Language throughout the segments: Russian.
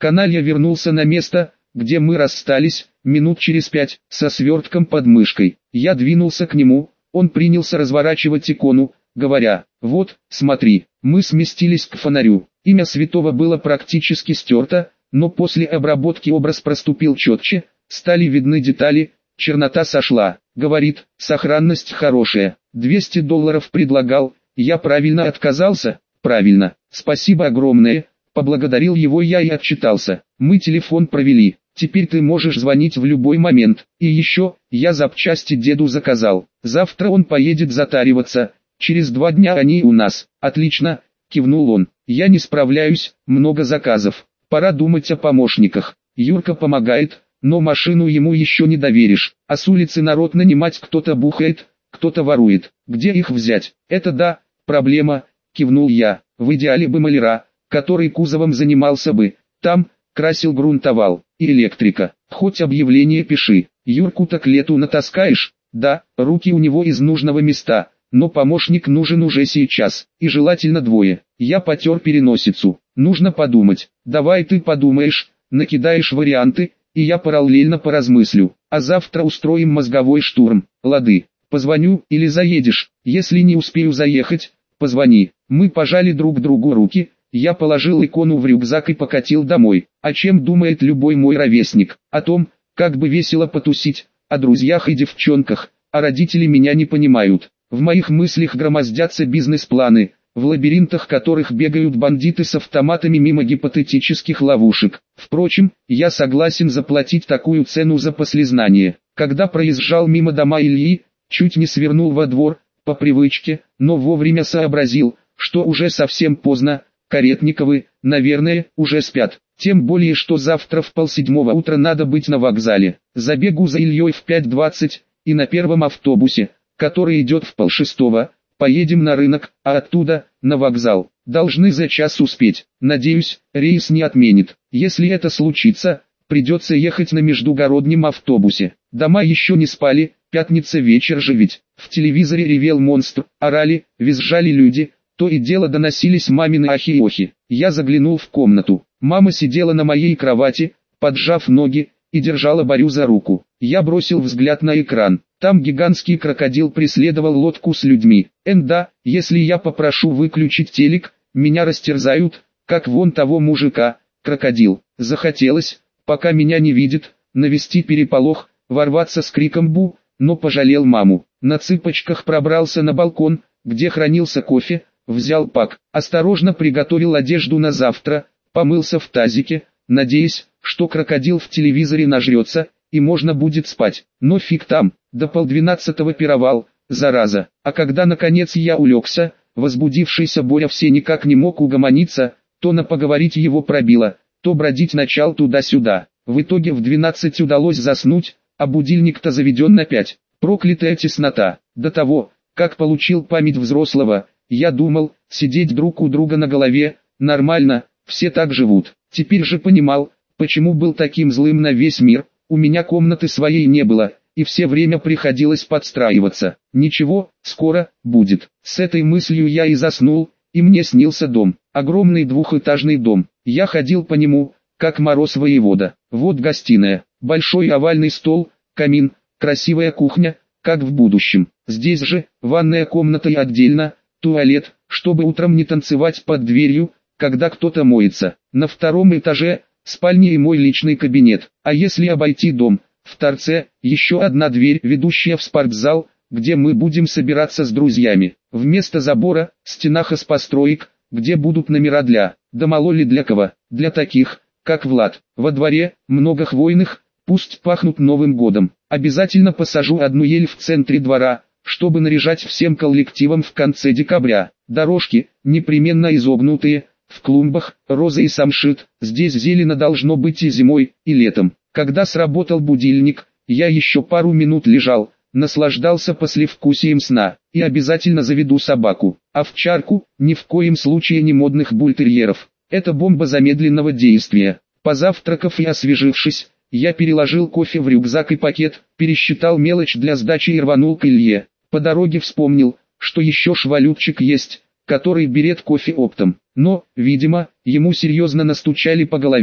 Каналья вернулся на место, где мы расстались, минут через 5, со свертком под мышкой. Я двинулся к нему, он принялся разворачивать икону, говоря: «Вот, смотри». Мы сместились к фонарю. Имя святого было практически стерто, но после обработки образ проступил четче, стали видны детали, чернота сошла. Говорит, сохранность хорошая. $200 предлагал, я правильно отказался? Правильно, спасибо огромное, поблагодарил его я и отчитался. Мы телефон провели, теперь ты можешь звонить в любой момент. И еще, я запчасти деду заказал, завтра он поедет затариваться, через 2 дня они у нас. Отлично, кивнул он, я не справляюсь, много заказов, пора думать о помощниках. Юрка помогает, но машину ему еще не доверишь, а с улицы народ нанимать кто-то бухает, кто-то ворует. Где их взять? Это да, проблема, кивнул я. В идеале бы маляра, который кузовом занимался бы, там, красил, грунтовал, и электрика. Хоть объявление пиши. Юрку-то к лету натаскаешь? Да, руки у него из нужного места, но помощник нужен уже сейчас, и желательно 2. Я потер переносицу. Нужно подумать. Давай ты подумаешь, накидаешь варианты, и я параллельно поразмыслю. А завтра устроим мозговой штурм. Лады. Позвоню или заедешь. Если не успею заехать, позвони. Мы пожали друг другу руки. Я положил икону в рюкзак и покатил домой. О чем думает любой мой ровесник? О том, как бы весело потусить, о друзьях и девчонках, а родители меня не понимают. В моих мыслях громоздятся бизнес-планы, в лабиринтах которых бегают бандиты с автоматами мимо гипотетических ловушек. Впрочем, я согласен заплатить такую цену за послезнание. Когда проезжал мимо дома Ильи, чуть не свернул во двор, по привычке, но вовремя сообразил, что уже совсем поздно. Каретниковы, наверное, уже спят. Тем более, что завтра в 6:30 утра надо быть на вокзале. Забегу за Ильей в 5:20, и на первом автобусе, который идет в 5:30, поедем на рынок, а оттуда, на вокзал. Должны за час успеть. Надеюсь, рейс не отменит. Если это случится, придется ехать на междугороднем автобусе. Дома еще не спали, пятница вечер же ведь. В телевизоре ревел монстр, орали, визжали люди. То и дело доносились мамины ахи и охи. Я заглянул в комнату. Мама сидела на моей кровати, поджав ноги, и держала Борю за руку. Я бросил взгляд на экран. Там гигантский крокодил преследовал лодку с людьми. Да, если я попрошу выключить телек, меня растерзают, как вон того мужика. Крокодил. Захотелось, пока меня не видит, навести переполох, ворваться с криком «бу», но пожалел маму. На цыпочках пробрался на балкон, где хранился кофе, взял пак, осторожно приготовил одежду на завтра, помылся в тазике, надеясь, что крокодил в телевизоре нажрется, и можно будет спать. Но фиг там, до 11:30 пировал, зараза. А когда наконец я улегся, возбудившийся Боря все никак не мог угомониться, то на поговорить его пробило, то бродить начал туда-сюда. В итоге в 12 удалось заснуть, а будильник-то заведен на 5. Проклятая теснота. До того, как получил память взрослого, я думал, сидеть друг у друга на голове, нормально, все так живут. Теперь же понимал, почему был таким злым на весь мир. У меня комнаты своей не было, и все время приходилось подстраиваться. Ничего, скоро будет. С этой мыслью я и заснул, и мне снился дом. Огромный двухэтажный дом. Я ходил по нему, как мороз воевода. Вот гостиная, большой овальный стол, камин, красивая кухня, как в будущем. Здесь же, ванная комната и отдельно, туалет, чтобы утром не танцевать под дверью, когда кто-то моется. На 2-м этаже, спальня и мой личный кабинет. А если обойти дом, в торце, еще одна дверь, ведущая в спортзал, где мы будем собираться с друзьями. Вместо забора, стена хозпостроек, где будут номера для, да мало ли для кого, для таких, как Влад. Во дворе, много хвойных, пусть пахнут Новым годом. Обязательно посажу одну ель в центре двора, чтобы наряжать всем коллективом в конце декабря. Дорожки, непременно изогнутые, в клумбах, розы и самшит. Здесь зелено должно быть и зимой, и летом. Когда сработал будильник, я еще пару минут лежал, наслаждался послевкусием сна, и обязательно заведу собаку. Овчарку, ни в коем случае не модных бультерьеров. Это бомба замедленного действия. Позавтракав и освежившись, я переложил кофе в рюкзак и пакет, пересчитал мелочь для сдачи и рванул к Илье. По дороге вспомнил, что еще швалютчик есть, который берет кофе оптом. Но, видимо, ему серьезно настучали по голове,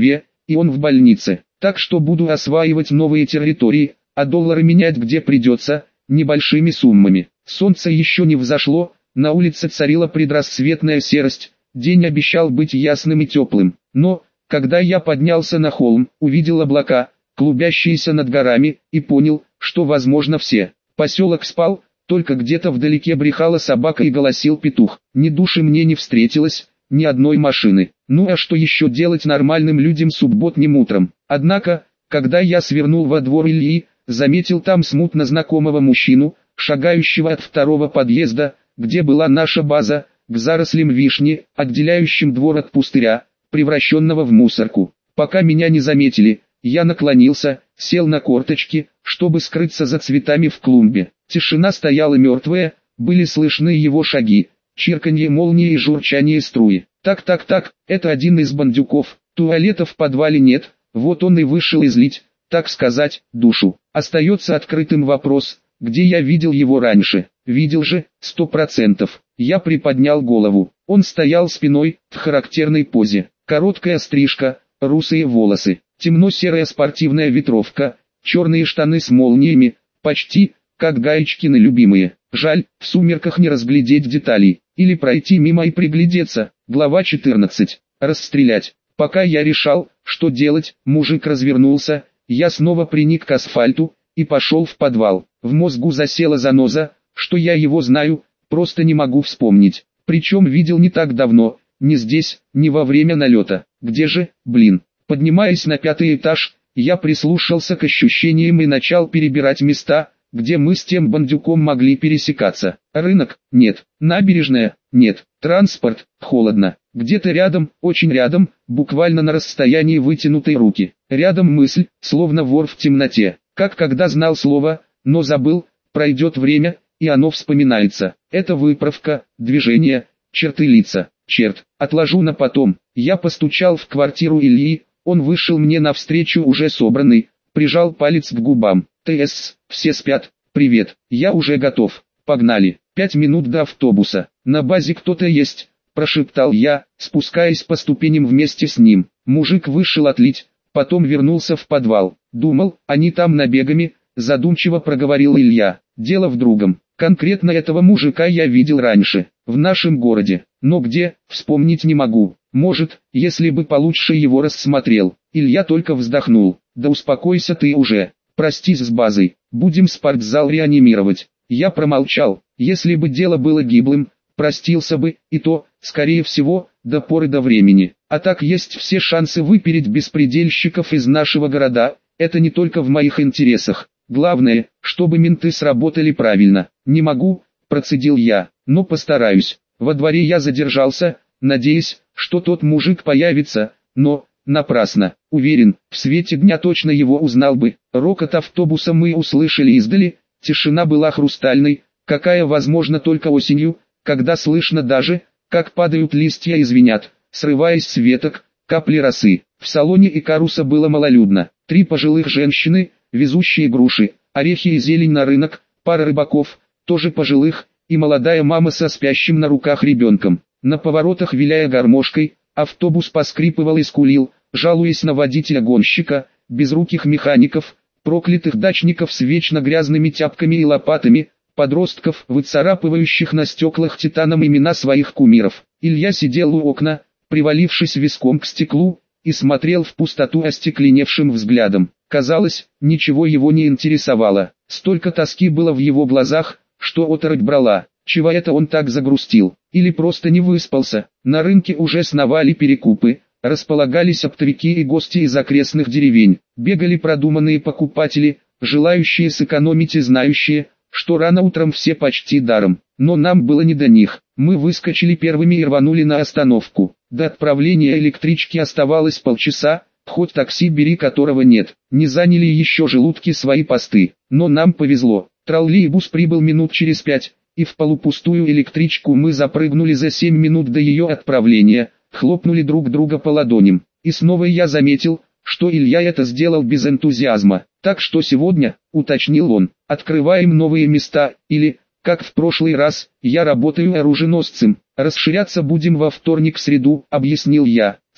и он в больнице. Так что буду осваивать новые территории, а доллары менять где придется, небольшими суммами. Солнце еще не взошло, на улице царила предрассветная серость, день обещал быть ясным и теплым. Но, когда я поднялся на холм, увидел облака, клубящиеся над горами, и понял, что возможно все. Поселок спал, только где-то вдалеке брехала собака и голосил петух. Ни души мне не встретилось, ни одной машины. Ну а что еще делать нормальным людям субботним утром? Однако, когда я свернул во двор Ильи, заметил там смутно знакомого мужчину, шагающего от второго подъезда, где была наша база, к зарослям вишни, отделяющим двор от пустыря, превращенного в мусорку. Пока меня не заметили, я наклонился, сел на корточки, чтобы скрыться за цветами в клумбе. Тишина стояла мертвая, были слышны его шаги, чирканье молнии и журчание струи. Так, это один из бандюков, туалета в подвале нет, вот он и вышел излить, так сказать, душу. Остается открытым вопрос, где я видел его раньше. Видел же, 100%. Я приподнял голову. Он стоял спиной, в характерной позе. Короткая стрижка, русые волосы, темно-серая спортивная ветровка, черные штаны с молниями, почти, как Гаечкины любимые. Жаль, в сумерках не разглядеть деталей, или пройти мимо и приглядеться. Глава 14. Расстрелять. Пока я решал, что делать, мужик развернулся, я снова приник к асфальту, и пошел в подвал. В мозгу засела заноза, что я его знаю, просто не могу вспомнить. Причем видел не так давно, ни здесь, ни во время налета. Где же, блин? Поднимаясь на 5-й этаж, я прислушался к ощущениям и начал перебирать места, где мы с тем бандюком могли пересекаться. Рынок? Нет. Набережная? Нет. Транспорт? Холодно. Где-то рядом, очень рядом, буквально на расстоянии вытянутой руки. Рядом мысль, словно вор в темноте. Как когда знал слово, но забыл, пройдет время, и оно вспоминается. Это выправка, движение, черты лица. Черт, отложу на потом. Я постучал в квартиру Ильи, он вышел мне навстречу уже собранный, прижал палец к губам. ТС, все спят, привет, я уже готов, погнали. 5 минут до автобуса. На базе кто-то есть, прошептал я, спускаясь по ступеням вместе с ним. Мужик вышел отлить, потом вернулся в подвал. Думал, они там набегами, задумчиво проговорил Илья. Дело в другом. Конкретно этого мужика я видел раньше, в нашем городе. Но где, вспомнить не могу. Может, если бы получше его рассмотрел. Илья только вздохнул. Да успокойся ты уже. Простись с базой. Будем спортзал реанимировать. Я промолчал. Если бы дело было гиблым, простился бы, и то, скорее всего, до поры до времени. А так есть все шансы выпереть беспредельщиков из нашего города. Это не только в моих интересах. Главное, чтобы менты сработали правильно. Не могу, процедил я, но постараюсь. Во дворе я задержался, надеясь, что тот мужик появится, но напрасно. Уверен, в свете дня точно его узнал бы. Рокот автобуса мы услышали издали, тишина была хрустальной, какая возможна только осенью, когда слышно даже, как падают листья и звенят, срываясь с веток, капли росы. В салоне Икаруса было малолюдно. 3 пожилых женщины, везущие груши, орехи и зелень на рынок, пара рыбаков, тоже пожилых, и молодая мама со спящим на руках ребенком. На поворотах, виляя гармошкой, автобус поскрипывал и скулил, жалуясь на водителя-гонщика, безруких механиков, проклятых дачников с вечно грязными тяпками и лопатами, подростков, выцарапывающих на стеклах титаном имена своих кумиров. Илья сидел у окна, привалившись виском к стеклу, и смотрел в пустоту остекленевшим взглядом. Казалось, ничего его не интересовало. Столько тоски было в его глазах, что оторопь брала. Чего это он так загрустил? Или просто не выспался? На рынке уже сновали перекупы, располагались оптовики и гости из окрестных деревень. Бегали продуманные покупатели, желающие сэкономить и знающие, что рано утром все почти даром. Но нам было не до них. Мы выскочили первыми и рванули на остановку. До отправления электрички оставалось полчаса, хоть такси бери, которого нет. Не заняли еще желудки свои посты. Но нам повезло. Троллейбус прибыл минут через 5, и в полупустую электричку мы запрыгнули за 7 минут до ее отправления, хлопнули друг друга по ладоням. И снова я заметил, что Илья это сделал без энтузиазма. Так что сегодня, уточнил он, открываем новые места, или, как в прошлый раз, я работаю оруженосцем. Расширяться будем во вторник-среду, объяснил я.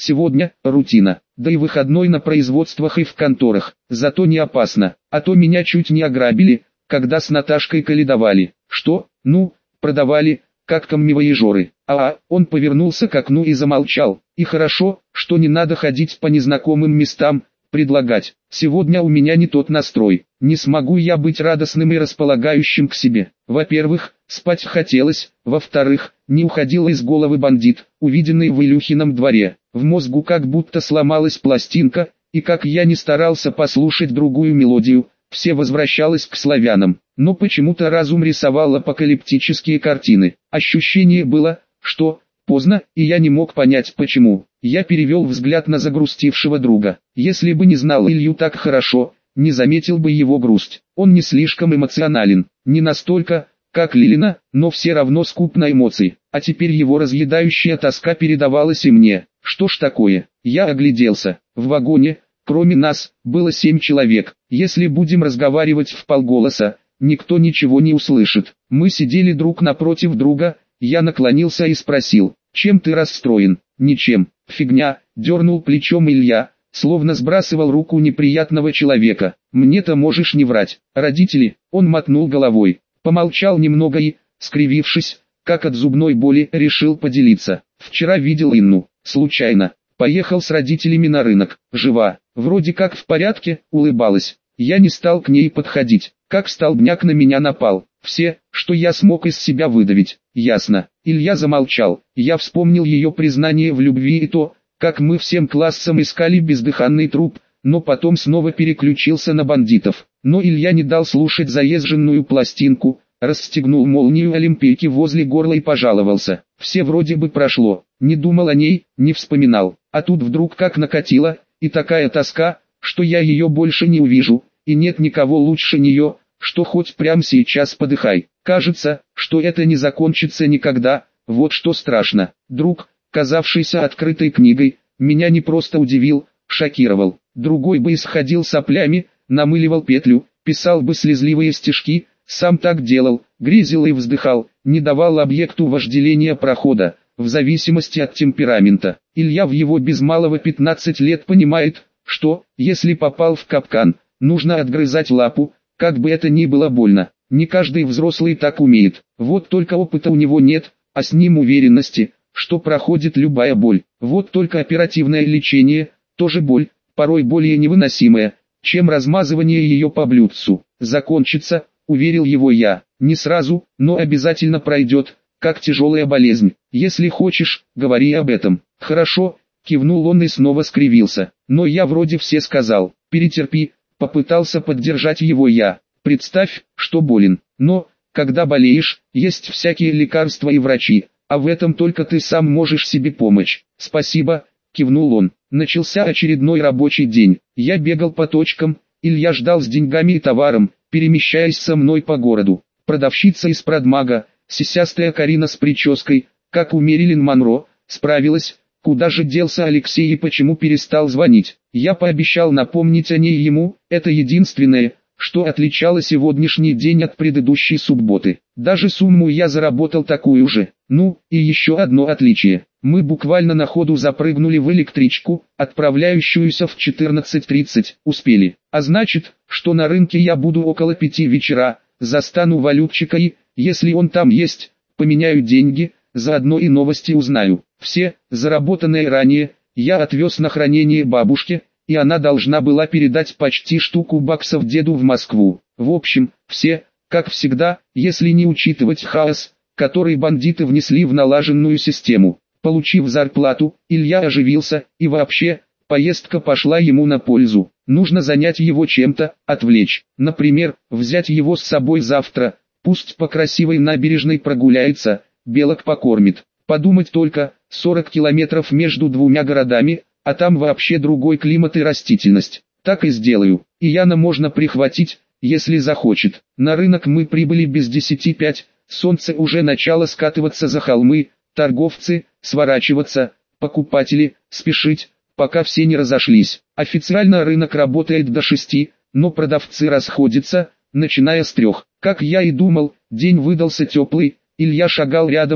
Сегодня рутина, да и выходной на производствах и в конторах, зато не опасно, а то меня чуть не ограбили, когда с Наташкой каледовали. Что? Ну, продавали, как каммивояжеры. Он повернулся к окну и замолчал. И хорошо, что не надо ходить по незнакомым местам, предлагать. Сегодня у меня не тот настрой. Не смогу я быть радостным и располагающим к себе. Во-первых, спать хотелось. Во-вторых, не уходил из головы бандит, увиденный в Илюхином дворе. В мозгу как будто сломалась пластинка, и как я не старался послушать другую мелодию, все возвращалось к славянам. Но почему-то разум рисовал апокалиптические картины. Ощущение было, что поздно, и я не мог понять почему. Я перевел взгляд на загрустившего друга. Если бы не знал Илью так хорошо, не заметил бы его грусть. Он не слишком эмоционален, не настолько, как Лилина, но все равно скуп на эмоции. А теперь его разъедающая тоска передавалась и мне. Что ж такое? Я огляделся. В вагоне, кроме нас, было 7 человек. Если будем разговаривать вполголоса, никто ничего не услышит. Мы сидели друг напротив друга. Я наклонился и спросил: чем ты расстроен? Ничем. Фигня, дернул плечом Илья, словно сбрасывал руку неприятного человека. Мне-то можешь не врать. Родители? Он мотнул головой, помолчал немного и, скривившись, как от зубной боли, решил поделиться. Вчера видел Инну, случайно. Поехал с родителями на рынок. Жива, вроде как в порядке, улыбалась. Я не стал к ней подходить, как столбняк на меня напал. Все, что я смог из себя выдавить. Ясно. Илья замолчал. Я вспомнил ее признание в любви и то, как мы всем классом искали бездыханный труп, но потом снова переключился на бандитов. Но Илья не дал слушать заезженную пластинку, расстегнул молнию олимпийки возле горла и пожаловался. Все вроде бы прошло, не думал о ней, не вспоминал. А тут вдруг как накатило, и такая тоска, что я ее больше не увижу, и нет никого лучше нее, что хоть прямо сейчас подыхай. Кажется, что это не закончится никогда, вот что страшно. Друг, казавшийся открытой книгой, меня не просто удивил, шокировал. Другой бы исходил соплями, намыливал петлю, писал бы слезливые стишки, сам так делал, грезил и вздыхал, не давал объекту вожделения прохода, в зависимости от темперамента. Илья в его без малого 15 лет понимает, что, если попал в капкан, нужно отгрызать лапу, как бы это ни было больно. Не каждый взрослый так умеет. Вот только опыта у него нет, а с ним уверенности, что проходит любая боль. Вот только оперативное лечение, тоже боль, порой более невыносимая, чем размазывание ее по блюдцу. Закончится, уверил его я, не сразу, но обязательно пройдет, как тяжелая болезнь. Если хочешь, говори об этом. Хорошо, кивнул он и снова скривился. Но я вроде все сказал, перетерпи. Попытался поддержать его я. Представь, что болен. Но, когда болеешь, есть всякие лекарства и врачи, а в этом только ты сам можешь себе помочь. Спасибо, кивнул он. Начался очередной рабочий день. Я бегал по точкам, Илья ждал с деньгами и товаром, перемещаясь со мной по городу. Продавщица из продмага, сисястая Карина с прической, как у Мэрилин Монро, справилась. Куда же делся Алексей и почему перестал звонить? Я пообещал напомнить о ней ему, это единственное, что отличало сегодняшний день от предыдущей субботы. Даже сумму я заработал такую же. Ну, и еще одно отличие. Мы буквально на ходу запрыгнули в электричку, отправляющуюся в 14:30, успели. А значит, что на рынке я буду около 5 вечера, застану валютчика и, если он там есть, поменяю деньги, заодно и новости узнаю. Все, заработанные ранее, я отвез на хранение бабушке, и она должна была передать почти штуку баксов деду в Москву. В общем, все, как всегда, если не учитывать хаос, который бандиты внесли в налаженную систему. Получив зарплату, Илья оживился, и вообще, поездка пошла ему на пользу. Нужно занять его чем-то, отвлечь. Например, взять его с собой завтра, пусть по красивой набережной прогуляется, белок покормит. Подумать только, 40 километров между двумя городами, а там вообще другой климат и растительность. Так и сделаю. И Яна можно прихватить, если захочет. На рынок мы прибыли без 10:05, солнце уже начало скатываться за холмы, торговцы, сворачиваться, покупатели, спешить, пока все не разошлись. Официально рынок работает до 6, но продавцы расходятся, начиная с 3. Как я и думал, день выдался теплый, Илья шагал рядом,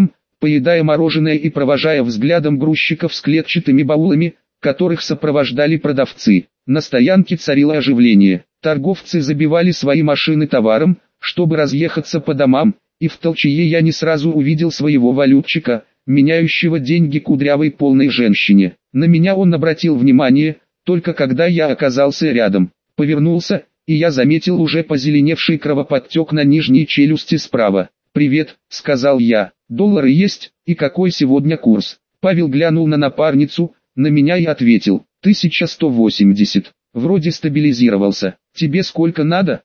поедая мороженое и провожая взглядом грузчиков с клетчатыми баулами, которых сопровождали продавцы. На стоянке царило оживление. Торговцы забивали свои машины товаром, чтобы разъехаться по домам, и в толчее я не сразу увидел своего валютчика, меняющего деньги кудрявой полной женщине. На меня он обратил внимание, только когда я оказался рядом. Повернулся, и я заметил уже позеленевший кровоподтек на нижней челюсти справа. «Привет», — сказал я, — «доллары есть, и какой сегодня курс?» Павел глянул на напарницу, на меня и ответил: 1180. Вроде стабилизировался. Тебе сколько надо?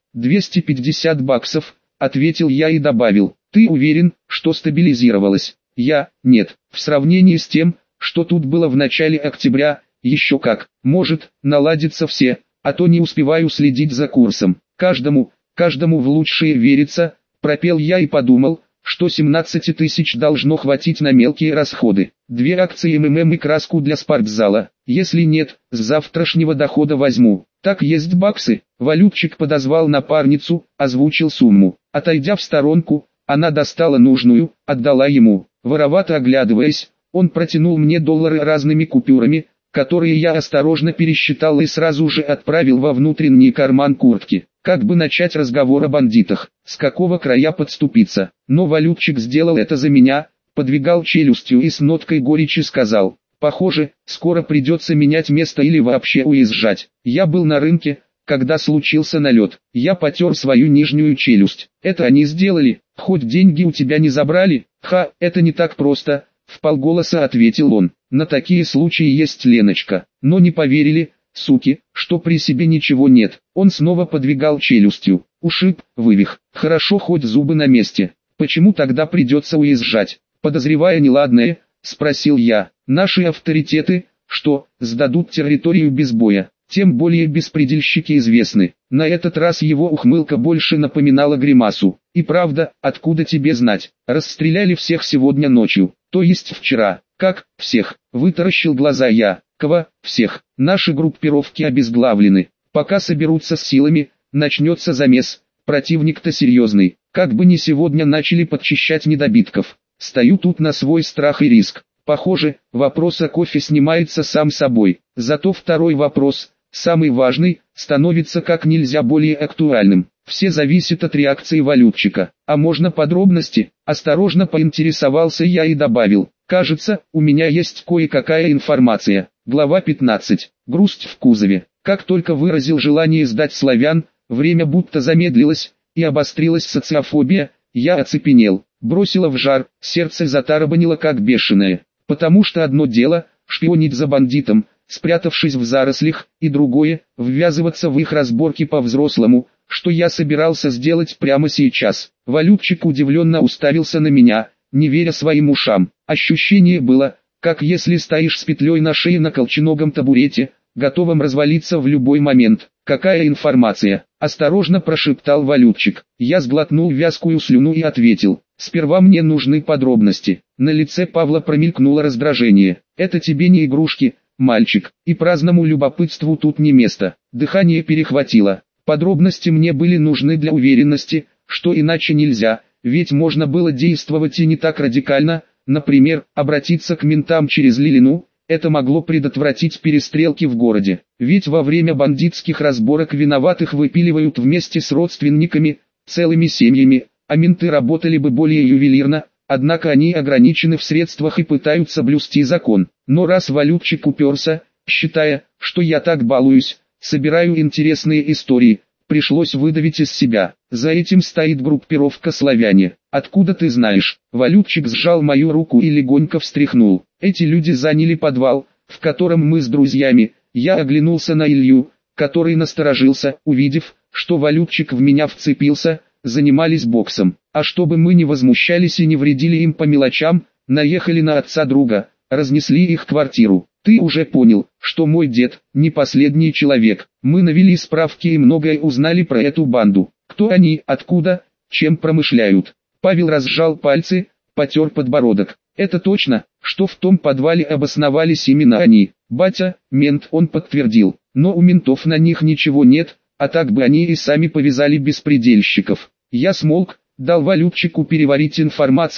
250 баксов, ответил я и добавил: ты уверен, что стабилизировалось? Нет, в сравнении с тем, что тут было в начале октября, еще как. Может, наладится все, а то не успеваю следить за курсом. Каждому в лучшее верится, пропел я и подумал, что 17 тысяч должно хватить на мелкие расходы. 2 акции МММ и краску для спортзала. Если нет, с завтрашнего дохода возьму. Так есть баксы. Валютчик подозвал напарницу, озвучил сумму. Отойдя в сторонку, она достала нужную, отдала ему. Воровато оглядываясь, он протянул мне доллары разными купюрами, которые я осторожно пересчитал и сразу же отправил во внутренний карман куртки. Как бы начать разговор о бандитах, с какого края подступиться. Но валютчик сделал это за меня, подвигал челюстью и с ноткой горечи сказал: похоже, скоро придется менять место или вообще уезжать. Я был на рынке, когда случился налет. Я потер свою нижнюю челюсть. Это они сделали, хоть деньги у тебя не забрали? Это не так просто, вполголоса ответил он. На такие случаи есть Леночка. Но не поверили, суки, что при себе ничего нет. Он снова подвигал челюстью. Ушиб, вывих. Хорошо, хоть зубы на месте. Почему тогда придется уезжать? Подозревая неладное, спросил я. Наши авторитеты, что, сдадут территорию без боя? Тем более беспредельщики известны. На этот раз его ухмылка больше напоминала гримасу. И правда, откуда тебе знать? Расстреляли всех сегодня ночью, то есть вчера. Как, всех? Вытаращил глаза я. Кого? Всех. Наши группировки обезглавлены. Пока соберутся с силами, начнется замес. Противник-то серьезный. Как бы ни сегодня начали подчищать недобитков. Стою тут на свой страх и риск. Похоже, вопрос о кофе снимается сам собой. Зато второй вопрос, самый важный, становится как нельзя более актуальным. Все зависит от реакции валютчика. А можно подробности? Осторожно поинтересовался я и добавил: кажется, у меня есть кое-какая информация. Глава 15. Грусть в кузове. Как только выразил желание сдать славян, время будто замедлилось, и обострилась социофобия, я оцепенел, бросило в жар, сердце затарабанило как бешеное. Потому что одно дело – шпионить за бандитом, спрятавшись в зарослях, и другое – ввязываться в их разборки по-взрослому, что я собирался сделать прямо сейчас. Валютчик удивленно уставился на меня, не веря своим ушам. Ощущение было, как если стоишь с петлей на шее на колченогом табурете, готовым развалиться в любой момент. «Какая информация?» – осторожно прошептал валютчик. Я сглотнул вязкую слюну и ответил: «Сперва мне нужны подробности». На лице Павла промелькнуло раздражение. «Это тебе не игрушки, мальчик, и праздному любопытству тут не место». Дыхание перехватило. Подробности мне были нужны для уверенности, что иначе нельзя, ведь можно было действовать и не так радикально, например, обратиться к ментам через Лилину. Это могло предотвратить перестрелки в городе, ведь во время бандитских разборок виноватых выпиливают вместе с родственниками, целыми семьями, а менты работали бы более ювелирно, однако они ограничены в средствах и пытаются блюсти закон. Но раз валютчик уперся, считая, что я так балуюсь, собираю интересные истории, пришлось выдавить из себя. За этим стоит группировка «Славяне». «Откуда ты знаешь?» Валютчик сжал мою руку и легонько встряхнул. «Эти люди заняли подвал, в котором мы с друзьями». Я оглянулся на Илью, который насторожился, увидев, что валютчик в меня вцепился, занимались боксом. А чтобы мы не возмущались и не вредили им по мелочам, наехали на отца друга, разнесли их квартиру. Ты уже понял, что мой дед не последний человек. Мы навели справки и многое узнали про эту банду. Кто они, откуда, чем промышляют. Павел разжал пальцы, потер подбородок. Это точно, что в том подвале обосновались именно они. Батя, мент, он подтвердил. Но у ментов на них ничего нет, а так бы они и сами повязали беспредельщиков. Я смолк, дал валютчику переварить информацию,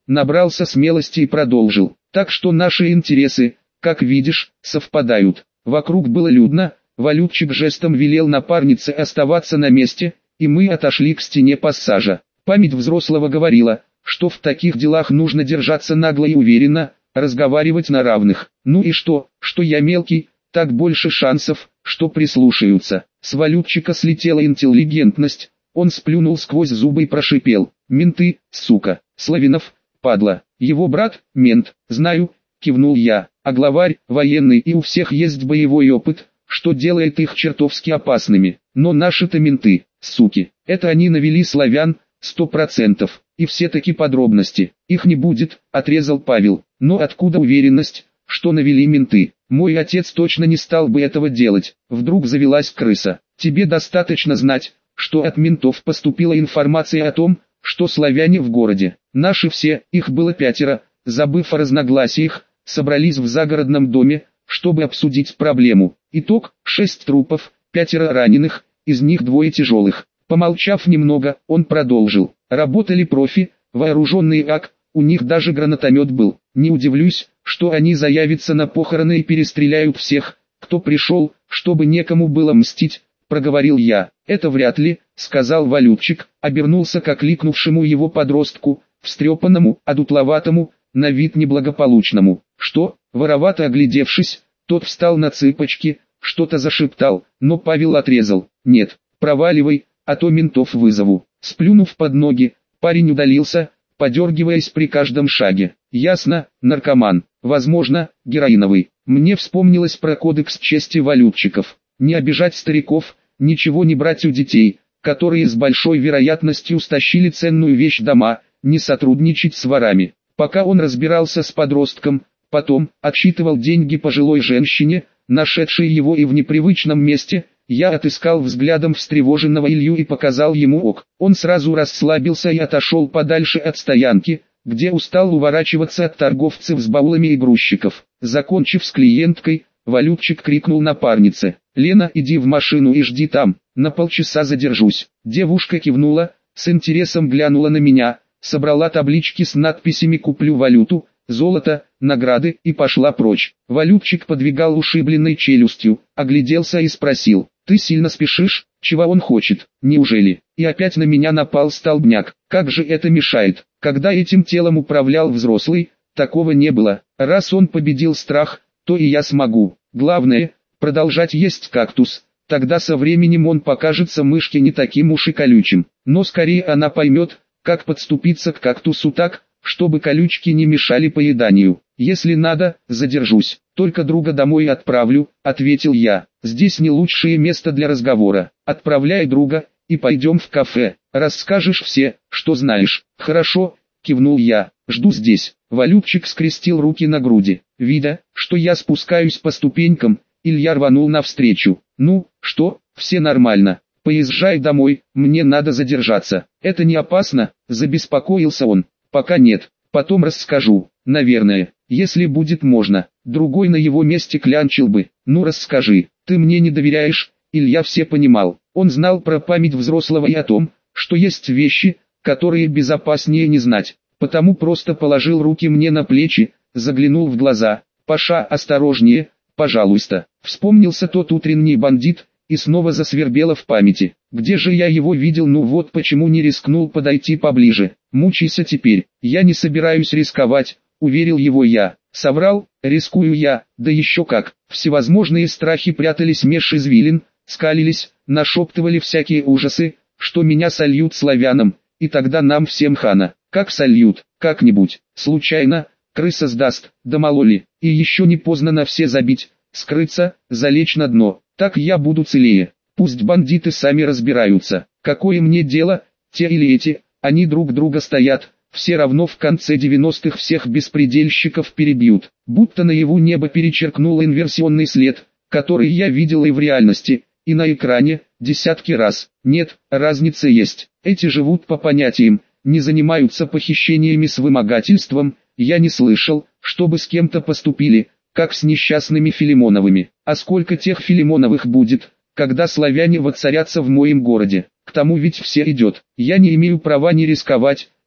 набрался смелости и продолжил. Так что наши интересы, как видишь, совпадают. Вокруг было людно, валютчик жестом велел напарнице оставаться на месте, и мы отошли к стене пассажа. Память взрослого говорила, что в таких делах нужно держаться нагло и уверенно, разговаривать на равных. Ну и что я мелкий, так больше шансов, что прислушаются. С валютчика слетела интеллигентность, он сплюнул сквозь зубы и прошипел. Менты, сука, Славинов, падла, его брат, мент, знаю, кивнул я, а главарь, военный, и у всех есть боевой опыт, что делает их чертовски опасными. Но наши-то менты, суки, это они навели славян, 100%, и все таки подробности, их не будет, отрезал Павел. Но откуда уверенность, что навели менты? Мой отец точно не стал бы этого делать, вдруг завелась крыса. Тебе достаточно знать, что от ментов поступила информация о том, что славяне в городе. Наши все, их было 5, забыв о разногласиях, собрались в загородном доме, чтобы обсудить проблему. Итог: 6 трупов, 5 раненых, из них 2 тяжелых. Помолчав немного, он продолжил. Работали профи, вооруженные ак, у них даже гранатомет был. Не удивлюсь, что они заявятся на похороны и перестреляют всех, кто пришел, чтобы некому было мстить, проговорил я. Это вряд ли, сказал валютчик, обернулся к окликнувшему его подростку, встрепанному, одутловатому, на вид неблагополучному. Что? Воровато оглядевшись, тот встал на цыпочки, что-то зашептал, но Павел отрезал. Нет, проваливай, а то ментов вызову. Сплюнув под ноги, парень удалился, подергиваясь при каждом шаге. Ясно, наркоман, возможно, героиновый. Мне вспомнилось про кодекс чести валютчиков. Не обижать стариков, ничего не брать у детей, которые с большой вероятностью стащили ценную вещь дома, не сотрудничать с ворами. Пока он разбирался с подростком, потом отсчитывал деньги пожилой женщине, нашедшей его и в непривычном месте, я отыскал взглядом встревоженного Илью и показал ему ок. Он сразу расслабился и отошел подальше от стоянки, где устал уворачиваться от торговцев с баулами и грузчиков. Закончив с клиенткой, валютчик крикнул напарнице: «Лена, иди в машину и жди там, на полчаса задержусь». Девушка кивнула, с интересом глянула на меня, собрала таблички с надписями «Куплю валюту», «Золото», «Награды» и пошла прочь. Валютчик подвигал ушибленной челюстью, огляделся и спросил: «Ты сильно спешишь? Чего он хочет? Неужели?» И опять на меня напал столбняк. Как же это мешает? Когда этим телом управлял взрослый, такого не было. Раз он победил страх, то и я смогу. Главное, продолжать есть кактус. Тогда со временем он покажется мышке не таким уж и колючим. Но скорее она поймет, как подступиться к кактусу так, чтобы колючки не мешали поеданию. «Если надо, задержусь, только друга домой отправлю», — ответил я. «Здесь не лучшее место для разговора. Отправляй друга, и пойдем в кафе, расскажешь все, что знаешь». «Хорошо», — кивнул я, — «жду здесь». Валютчик скрестил руки на груди. Видя, что я спускаюсь по ступенькам, Илья рванул навстречу. «Ну, что, все нормально? Поезжай домой, мне надо задержаться». «Это не опасно?» — забеспокоился он. «Пока нет, потом расскажу, наверное, если будет можно». Другой на его месте клянчил бы. «Ну расскажи, ты мне не доверяешь?» Илья все понимал. Он знал про память взрослого и о том, что есть вещи, которые безопаснее не знать. Потому просто положил руки мне на плечи, заглянул в глаза. «Паша, осторожнее, пожалуйста». Вспомнился тот утренний бандит, и снова засвербело в памяти. Где же я его видел? Ну вот почему не рискнул подойти поближе. Мучайся теперь. Я не собираюсь рисковать, уверил его я. Соврал, рискую я, да еще как. Всевозможные страхи прятались меж извилин, скалились, нашептывали всякие ужасы, что меня сольют славянам, и тогда нам всем хана. Как сольют? Как-нибудь, случайно, крыса сдаст, да мало ли. И еще не поздно на все забить, скрыться, залечь на дно. Так я буду целее. Пусть бандиты сами разбираются. Какое мне дело, те или эти, они друг друга стоят. Все равно в конце 90-х всех беспредельщиков перебьют. Будто наяву небо перечеркнуло инверсионный след, который я видел и в реальности, и на экране, десятки раз. Нет, разница есть. Эти живут по понятиям, не занимаются похищениями с вымогательством. Я не слышал, чтобы с кем-то поступили, как с несчастными Филимоновыми. А сколько тех Филимоновых будет, когда славяне воцарятся в моем городе? К тому ведь все идет. Я не имею права не рисковать,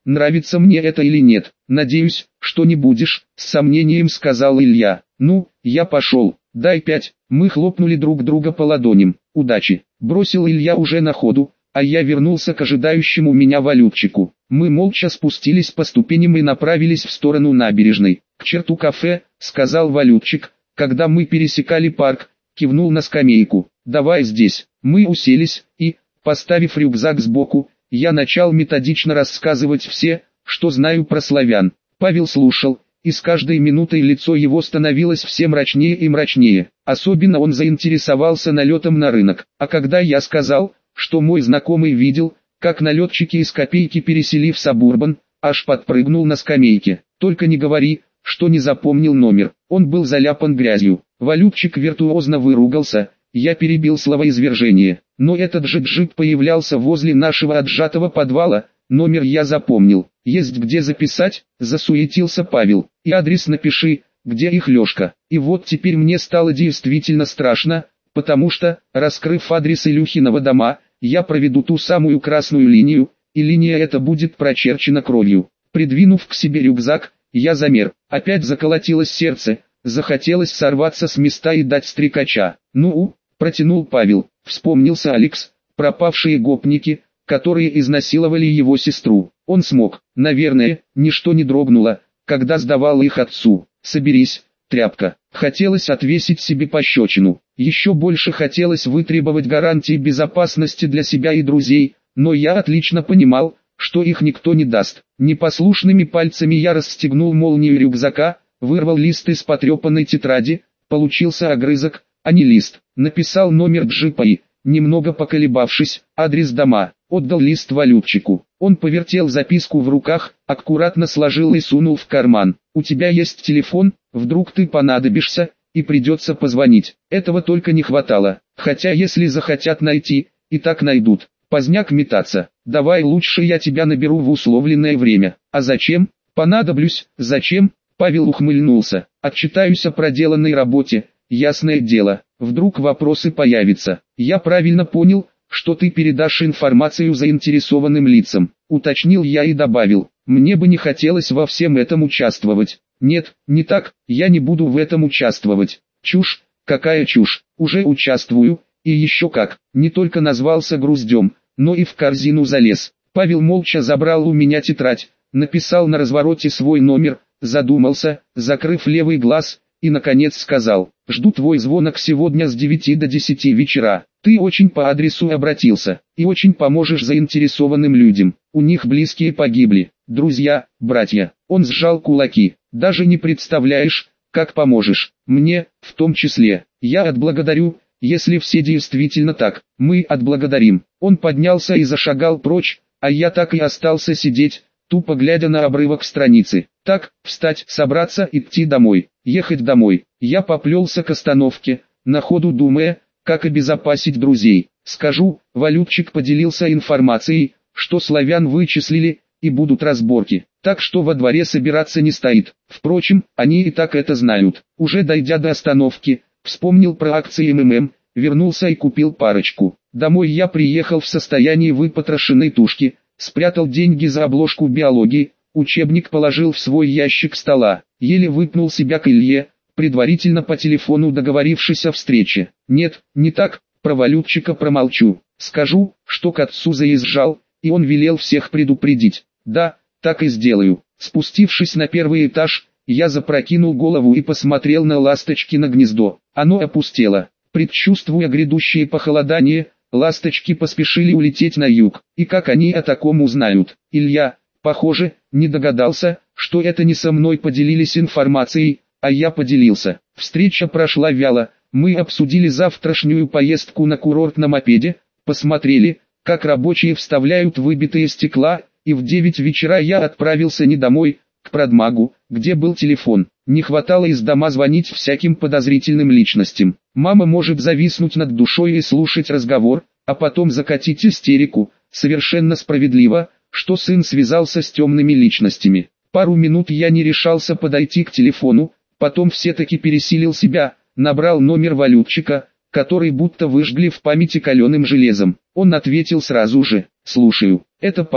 нравится мне это или нет. Надеюсь, что не будешь, с сомнением сказал Илья. Ну, я пошел, дай 5. Мы хлопнули друг друга по ладоням. Удачи, бросил Илья уже на ходу, а я вернулся к ожидающему меня Валютчику. Мы молча спустились по ступеням и направились в сторону набережной. К черту кафе, сказал Валютчик, когда мы пересекали парк, кивнул на скамейку. Давай здесь. Мы уселись, и, поставив рюкзак сбоку, я начал методично рассказывать все, что знаю про славян. Павел слушал, и с каждой минутой лицо его становилось все мрачнее и мрачнее. Особенно он заинтересовался налетом на рынок. А когда я сказал, что мой знакомый видел, как налетчики из Копейки пересели в Сабурбан, аж подпрыгнул на скамейке. Только не говори, что не запомнил номер. Он был заляпан грязью. Валютчик виртуозно выругался. Я перебил словоизвержение. Но этот же джип появлялся возле нашего отжатого подвала. Номер я запомнил. Есть где записать, засуетился Павел. И адрес напиши, где их Лёшка. И вот теперь мне стало действительно страшно, потому что, раскрыв адрес Илюхиного дома, я проведу ту самую красную линию, и линия эта будет прочерчена кровью. Придвинув к себе рюкзак, я замер. Опять заколотилось сердце, захотелось сорваться с места и дать стрекача. «Ну-у», протянул Павел, вспомнился Алекс, пропавшие гопники, которые изнасиловали его сестру. Он смог, наверное, ничто не дрогнуло, когда сдавал их отцу. «Соберись, тряпка». Хотелось отвесить себе пощечину. Еще больше хотелось вытребовать гарантии безопасности для себя и друзей, но я отлично понимал, что их никто не даст. Непослушными пальцами я расстегнул молнию рюкзака, вырвал лист из потрепанной тетради, получился огрызок, а не лист. Написал номер джипа и, немного поколебавшись, адрес дома, отдал лист Валютчику. Он повертел записку в руках, аккуратно сложил и сунул в карман. «У тебя есть телефон, вдруг ты понадобишься, и придется позвонить». Этого только не хватало, хотя если захотят найти, и так найдут. Поздняк метаться. «Давай лучше я тебя наберу в условленное время». «А зачем?» «Понадоблюсь». «Зачем?» Павел ухмыльнулся. «Отчитаюсь о проделанной работе, ясное дело. Вдруг вопросы появятся. Я правильно понял, что ты передашь информацию заинтересованным лицам», уточнил я и добавил. «Мне бы не хотелось во всем этом участвовать». «Нет, не так, я не буду в этом участвовать». «Чушь, какая чушь, уже участвую, и еще как». Не только назвался груздем, но и в корзину залез. Павел молча забрал у меня тетрадь, написал на развороте свой номер, задумался, закрыв левый глаз, и наконец сказал: «Жду твой звонок сегодня с 9 до 10 вечера. Ты очень по адресу обратился, и очень поможешь заинтересованным людям. У них близкие погибли, друзья, братья». Он сжал кулаки. «Даже не представляешь, как поможешь. Мне, в том числе. Я отблагодарю, если все действительно так. Мы отблагодарим». Он поднялся и зашагал прочь, а я так и остался сидеть, тупо глядя на обрывок страницы. Так, встать, собраться, идти домой, ехать домой. Я поплелся к остановке, на ходу думая, как обезопасить друзей. Скажу, Валютчик поделился информацией, что славян вычислили, и будут разборки. Так что во дворе собираться не стоит. Впрочем, они и так это знают. Уже дойдя до остановки, вспомнил про акции МММ, вернулся и купил парочку. Домой я приехал в состоянии выпотрошенной тушки, спрятал деньги за обложку биологии, учебник положил в свой ящик стола, еле выпнул себя к Илье, предварительно по телефону договорившись о встрече. Нет, не так, про Валютчика промолчу. Скажу, что к отцу заезжал, и он велел всех предупредить. Да, так и сделаю. Спустившись на первый этаж, я запрокинул голову и посмотрел на ласточкино гнездо. Оно опустело. Предчувствуя грядущее похолодание, ласточки поспешили улететь на юг. И как они о таком узнают? Илья, похоже, не догадался, что это не со мной поделились информацией, а я поделился. Встреча прошла вяло. Мы обсудили завтрашнюю поездку на курорт на мопеде, посмотрели, как рабочие вставляют выбитые стекла, и в 9 вечера я отправился не домой, к продмагу, где был телефон. Не хватало из дома звонить всяким подозрительным личностям. Мама может зависнуть над душой и слушать разговор, а потом закатить истерику. Совершенно справедливо, что сын связался с темными личностями. Пару минут я не решался подойти к телефону, потом все-таки пересилил себя, набрал номер Валютчика, который будто выжгли в памяти каленым железом. Он ответил сразу же: «Слушаю, это Павел.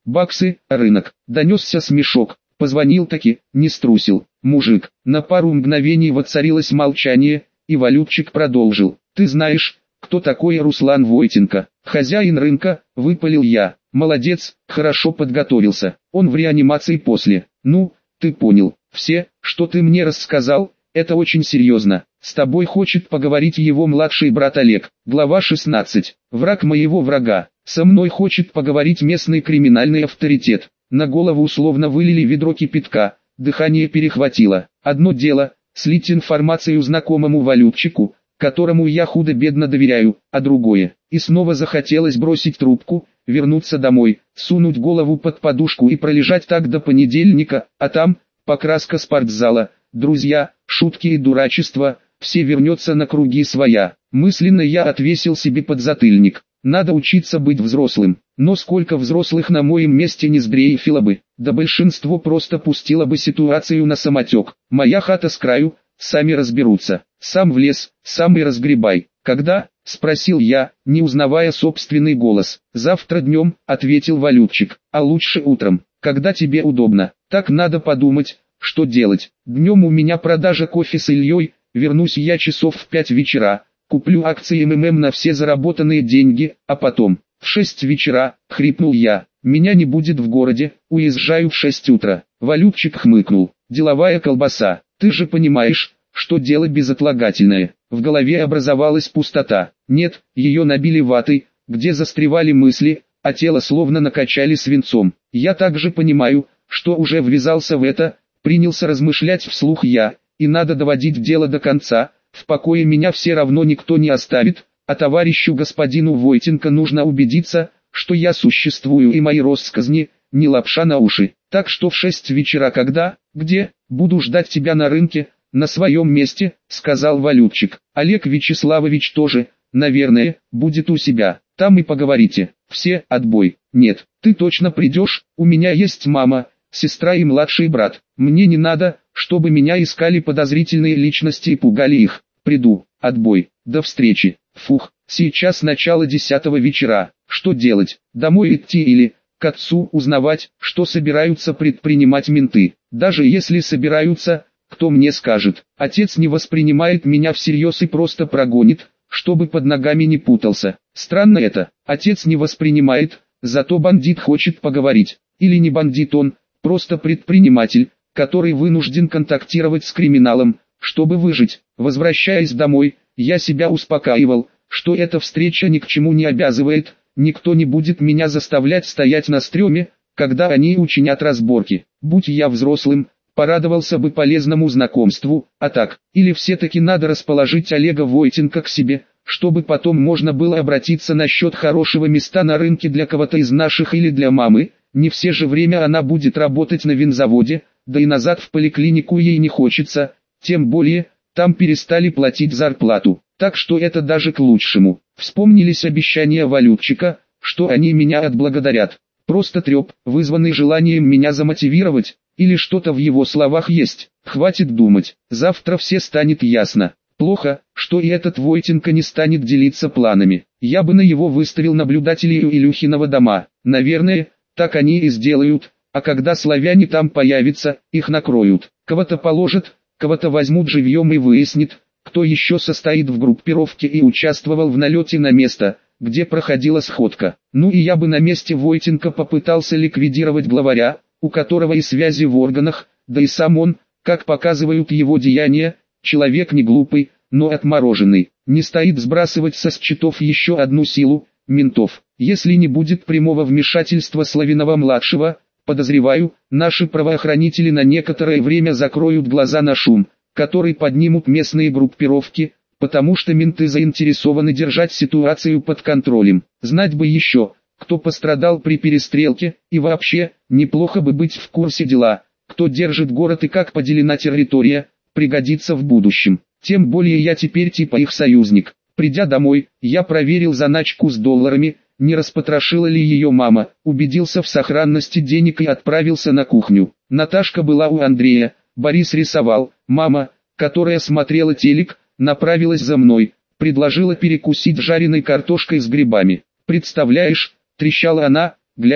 Баксы, рынок. Донесся смешок. Позвонил таки, не струсил. Мужик. На пару мгновений воцарилось молчание, и валютчик продолжил. Ты знаешь, кто такой Руслан Войтенко? Хозяин рынка, выпалил я. Молодец, хорошо подготовился. Он в реанимации после. Ну, ты понял. Все, что ты мне рассказал, это очень серьезно. С тобой хочет поговорить его младший брат Олег. Глава 16. Враг моего врага. Со мной хочет поговорить местный криминальный авторитет. На голову условно вылили ведро кипятка, дыхание перехватило. Одно дело, слить информацию знакомому валютчику, которому я худо-бедно доверяю, а другое. И снова захотелось бросить трубку, вернуться домой, сунуть голову под подушку и пролежать так до понедельника, а там, покраска спортзала, друзья, шутки и дурачество, все вернется на круги своя. Мысленно я отвесил себе подзатыльник. Надо учиться быть взрослым. Но сколько взрослых на моем месте не сдрейфило бы, да большинство просто пустило бы ситуацию на самотек. Моя хата с краю, сами разберутся. Сам в лес, сам и разгребай. Когда? Спросил я, не узнавая собственный голос. Завтра днем, ответил валютчик, а лучше утром, когда тебе удобно. Так надо подумать, что делать. Днем у меня продажа кофе с Ильей, вернусь я часов в 5 вечера. Куплю акции МММ на все заработанные деньги, а потом, в 6 вечера, хрипнул я, меня не будет в городе, уезжаю в 6 утра. Валютчик хмыкнул, деловая колбаса, ты же понимаешь, что дело безотлагательное. В голове образовалась пустота, нет, ее набили ватой, где застревали мысли, а тело словно накачали свинцом. Я также понимаю, что уже ввязался в это, принялся размышлять вслух я, и надо доводить дело до конца. В покое меня все равно никто не оставит, а товарищу господину Войтенко нужно убедиться, что я существую и мои россказни, не лапша на уши. Так что в 6 вечера когда, где, буду ждать тебя на рынке, на своем месте, сказал валютчик. Олег Вячеславович тоже, наверное, будет у себя, там и поговорите. Все, отбой. Нет, ты точно придешь, у меня есть мама, сестра и младший брат. Мне не надо, чтобы меня искали подозрительные личности и пугали их. Приду, отбой, до встречи. Фух, сейчас начало 10 вечера. Что делать? Домой идти или к отцу узнавать, что собираются предпринимать менты? Даже если собираются, кто мне скажет? Отец не воспринимает меня всерьез и просто прогонит, чтобы под ногами не путался. Странно это. Отец не воспринимает, зато бандит хочет поговорить. Или не бандит он, просто предприниматель, который вынужден контактировать с криминалом, чтобы выжить. Возвращаясь домой, я себя успокаивал, что эта встреча ни к чему не обязывает, никто не будет меня заставлять стоять на стреме, когда они учинят разборки. Будь я взрослым, порадовался бы полезному знакомству, а так, или все-таки надо расположить Олега Войтенко к себе, чтобы потом можно было обратиться насчет хорошего места на рынке для кого-то из наших или для мамы. Не все же время она будет работать на винзаводе, да и назад в поликлинику ей не хочется, тем более, там перестали платить зарплату, так что это даже к лучшему. Вспомнились обещания валютчика, что они меня отблагодарят. Просто треп, вызванный желанием меня замотивировать, или что-то в его словах есть. Хватит думать, завтра все станет ясно. Плохо, что и этот Войтенко не станет делиться планами. Я бы на его выставил наблюдателей у Илюхиного дома. Наверное, так они и сделают, а когда славяне там появятся, их накроют. Кого-то положат, кого-то возьмут живьем и выяснит, кто еще состоит в группировке и участвовал в налете на место, где проходила сходка. Ну и я бы на месте Войтенко попытался ликвидировать главаря, у которого и связи в органах, да и сам он, как показывают его деяния, человек не глупый, но отмороженный. Не стоит сбрасывать со счетов еще одну силу, ментов. Если не будет прямого вмешательства Славинова-младшего, подозреваю, наши правоохранители на некоторое время закроют глаза на шум, который поднимут местные группировки, потому что менты заинтересованы держать ситуацию под контролем. Знать бы еще, кто пострадал при перестрелке, и вообще, неплохо бы быть в курсе дела, кто держит город и как поделена территория, пригодится в будущем. Тем более я теперь типа их союзник. Придя домой, я проверил заначку с долларами, не распотрошила ли ее мама, убедился в сохранности денег и отправился на кухню. Наташка была у Андрея, Борис рисовал, мама, которая смотрела телек, направилась за мной, предложила перекусить жареной картошкой с грибами. «Представляешь», — трещала она, глядя,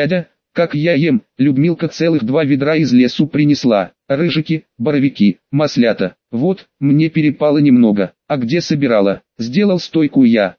как я ем, Людмилка целых 2 ведра из лесу принесла, рыжики, боровики, маслята. Вот, мне перепало немного, а где собирала? Сделал стойку я,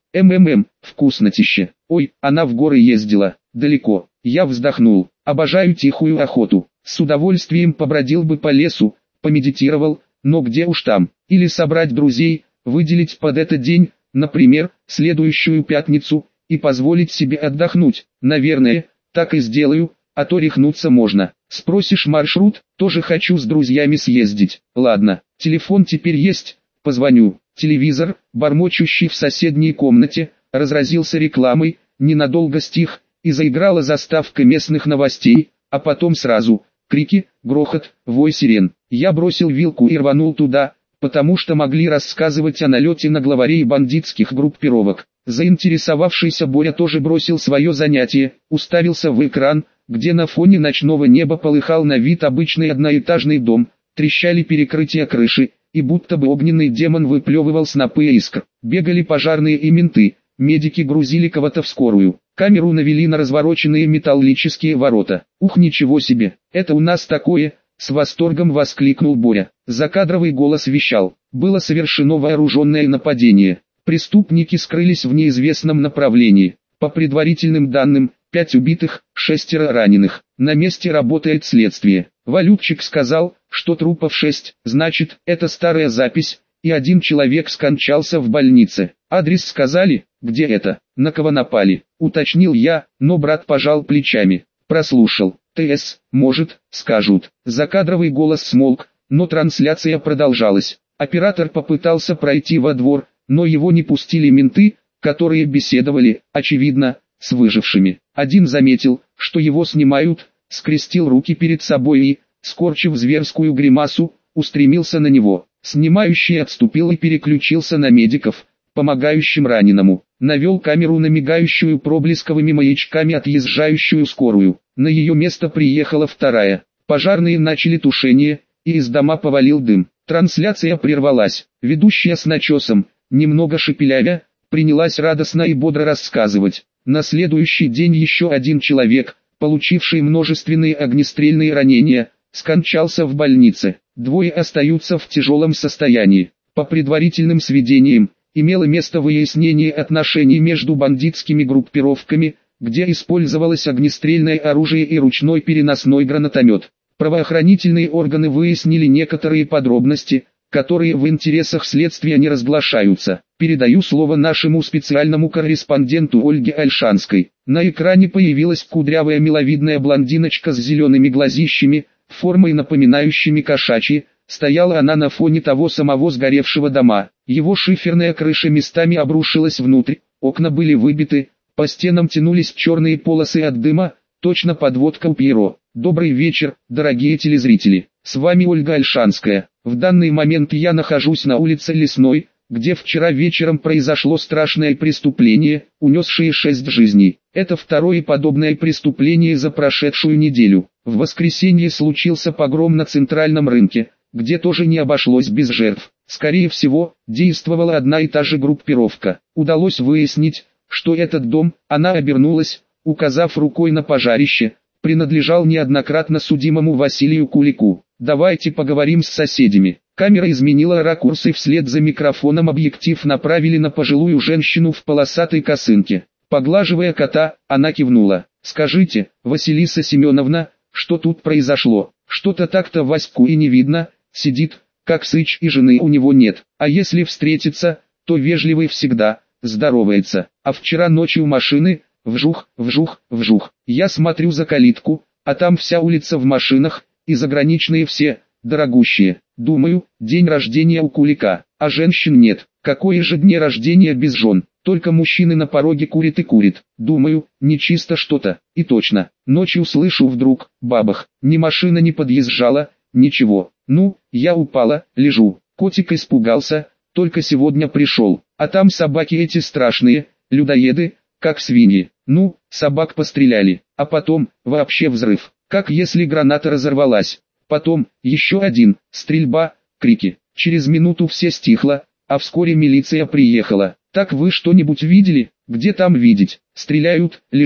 вкуснотище. Ой, она в горы ездила, далеко. Я вздохнул, обожаю тихую охоту, с удовольствием побродил бы по лесу, помедитировал, но где уж там, или собрать друзей, выделить под этот день, например, следующую пятницу, и позволить себе отдохнуть. Наверное, так и сделаю, а то рехнуться можно. Спросишь маршрут, тоже хочу с друзьями съездить. Ладно, телефон теперь есть, позвоню. Телевизор, бормочущий в соседней комнате, разразился рекламой, ненадолго стих, и заиграла заставка местных новостей, а потом сразу крики, грохот, вой сирен. Я бросил вилку и рванул туда, потому что могли рассказывать о налете на главарей бандитских группировок. Заинтересовавшийся Боря тоже бросил свое занятие, уставился в экран, где на фоне ночного неба полыхал на вид обычный одноэтажный дом, трещали перекрытия крыши, и будто бы огненный демон выплевывал снопы искр. Бегали пожарные и менты, медики грузили кого-то в скорую. Камеру навели на развороченные металлические ворота. «Ух, ничего себе, это у нас такое!» — с восторгом воскликнул Боря. Закадровый голос вещал. Было совершено вооруженное нападение. Преступники скрылись в неизвестном направлении. По предварительным данным, 5 убитых, 6 раненых. На месте работает следствие. Валютчик сказал, что трупов 6, значит, это старая запись, и 1 человек скончался в больнице. Адрес сказали, где это, на кого напали, уточнил я, но брат пожал плечами. Прослушал. ТС, может, скажут. Закадровый голос смолк, но трансляция продолжалась. Оператор попытался пройти во двор, но его не пустили менты, которые беседовали, очевидно, с выжившими. Один заметил, что его снимают, скрестил руки перед собой и, скорчив зверскую гримасу, устремился на него. Снимающий отступил и переключился на медиков, помогающим раненому. Навел камеру на мигающую проблесковыми маячками отъезжающую скорую. На ее место приехала вторая. Пожарные начали тушение, и из дома повалил дым. Трансляция прервалась. Ведущая с начесом, немного шепелявя, принялась радостно и бодро рассказывать. На следующий день еще 1 человек, получивший множественные огнестрельные ранения, скончался в больнице. 2 остаются в тяжелом состоянии. По предварительным сведениям, имело место выяснение отношений между бандитскими группировками, где использовалось огнестрельное оружие и ручной переносной гранатомет. Правоохранительные органы выяснили некоторые подробности, которые в интересах следствия не разглашаются. Передаю слово нашему специальному корреспонденту Ольге Ольшанской. На экране появилась кудрявая миловидная блондиночка с зелеными глазищами, формой напоминающими кошачьи. Стояла она на фоне того самого сгоревшего дома. Его шиферная крыша местами обрушилась внутрь, окна были выбиты, по стенам тянулись черные полосы от дыма, точно подводка у Пьеро. Добрый вечер, дорогие телезрители. С вами Ольга Ольшанская. В данный момент я нахожусь на улице Лесной, где вчера вечером произошло страшное преступление, унесшее 6 жизней. Это второе подобное преступление за прошедшую неделю. В воскресенье случился погром на центральном рынке, где тоже не обошлось без жертв. Скорее всего, действовала одна и та же группировка. Удалось выяснить, что этот дом, она обернулась, указав рукой на пожарище, принадлежал неоднократно судимому Василию Кулику. Давайте поговорим с соседями. Камера изменила ракурс и вслед за микрофоном объектив направили на пожилую женщину в полосатой косынке. Поглаживая кота, она кивнула. «Скажите, Василиса Семеновна, что тут произошло? Что-то так-то Ваську и не видно, сидит, как сыч, и жены у него нет. А если встретится, то вежливый всегда, здоровается. А вчера ночью машины, вжух, вжух, вжух. Я смотрю за калитку, а там вся улица в машинах, и заграничные все, дорогущие. Думаю, день рождения у Кулика, а женщин нет. Какое же дне рождения без жен? Только мужчины на пороге курят и курят. Думаю, нечисто что-то. И точно, ночью слышу вдруг, бабах, ни машина не подъезжала, ничего. Ну, я упала, лежу. Котик испугался, только сегодня пришел. А там собаки эти страшные, людоеды, как свиньи. Ну, собак постреляли, а потом, вообще взрыв. Как если граната разорвалась. Потом, еще один, стрельба, крики. Через минуту все стихло, а вскоре милиция приехала. Так вы что-нибудь видели? Где там видеть? Стреляют, лежи.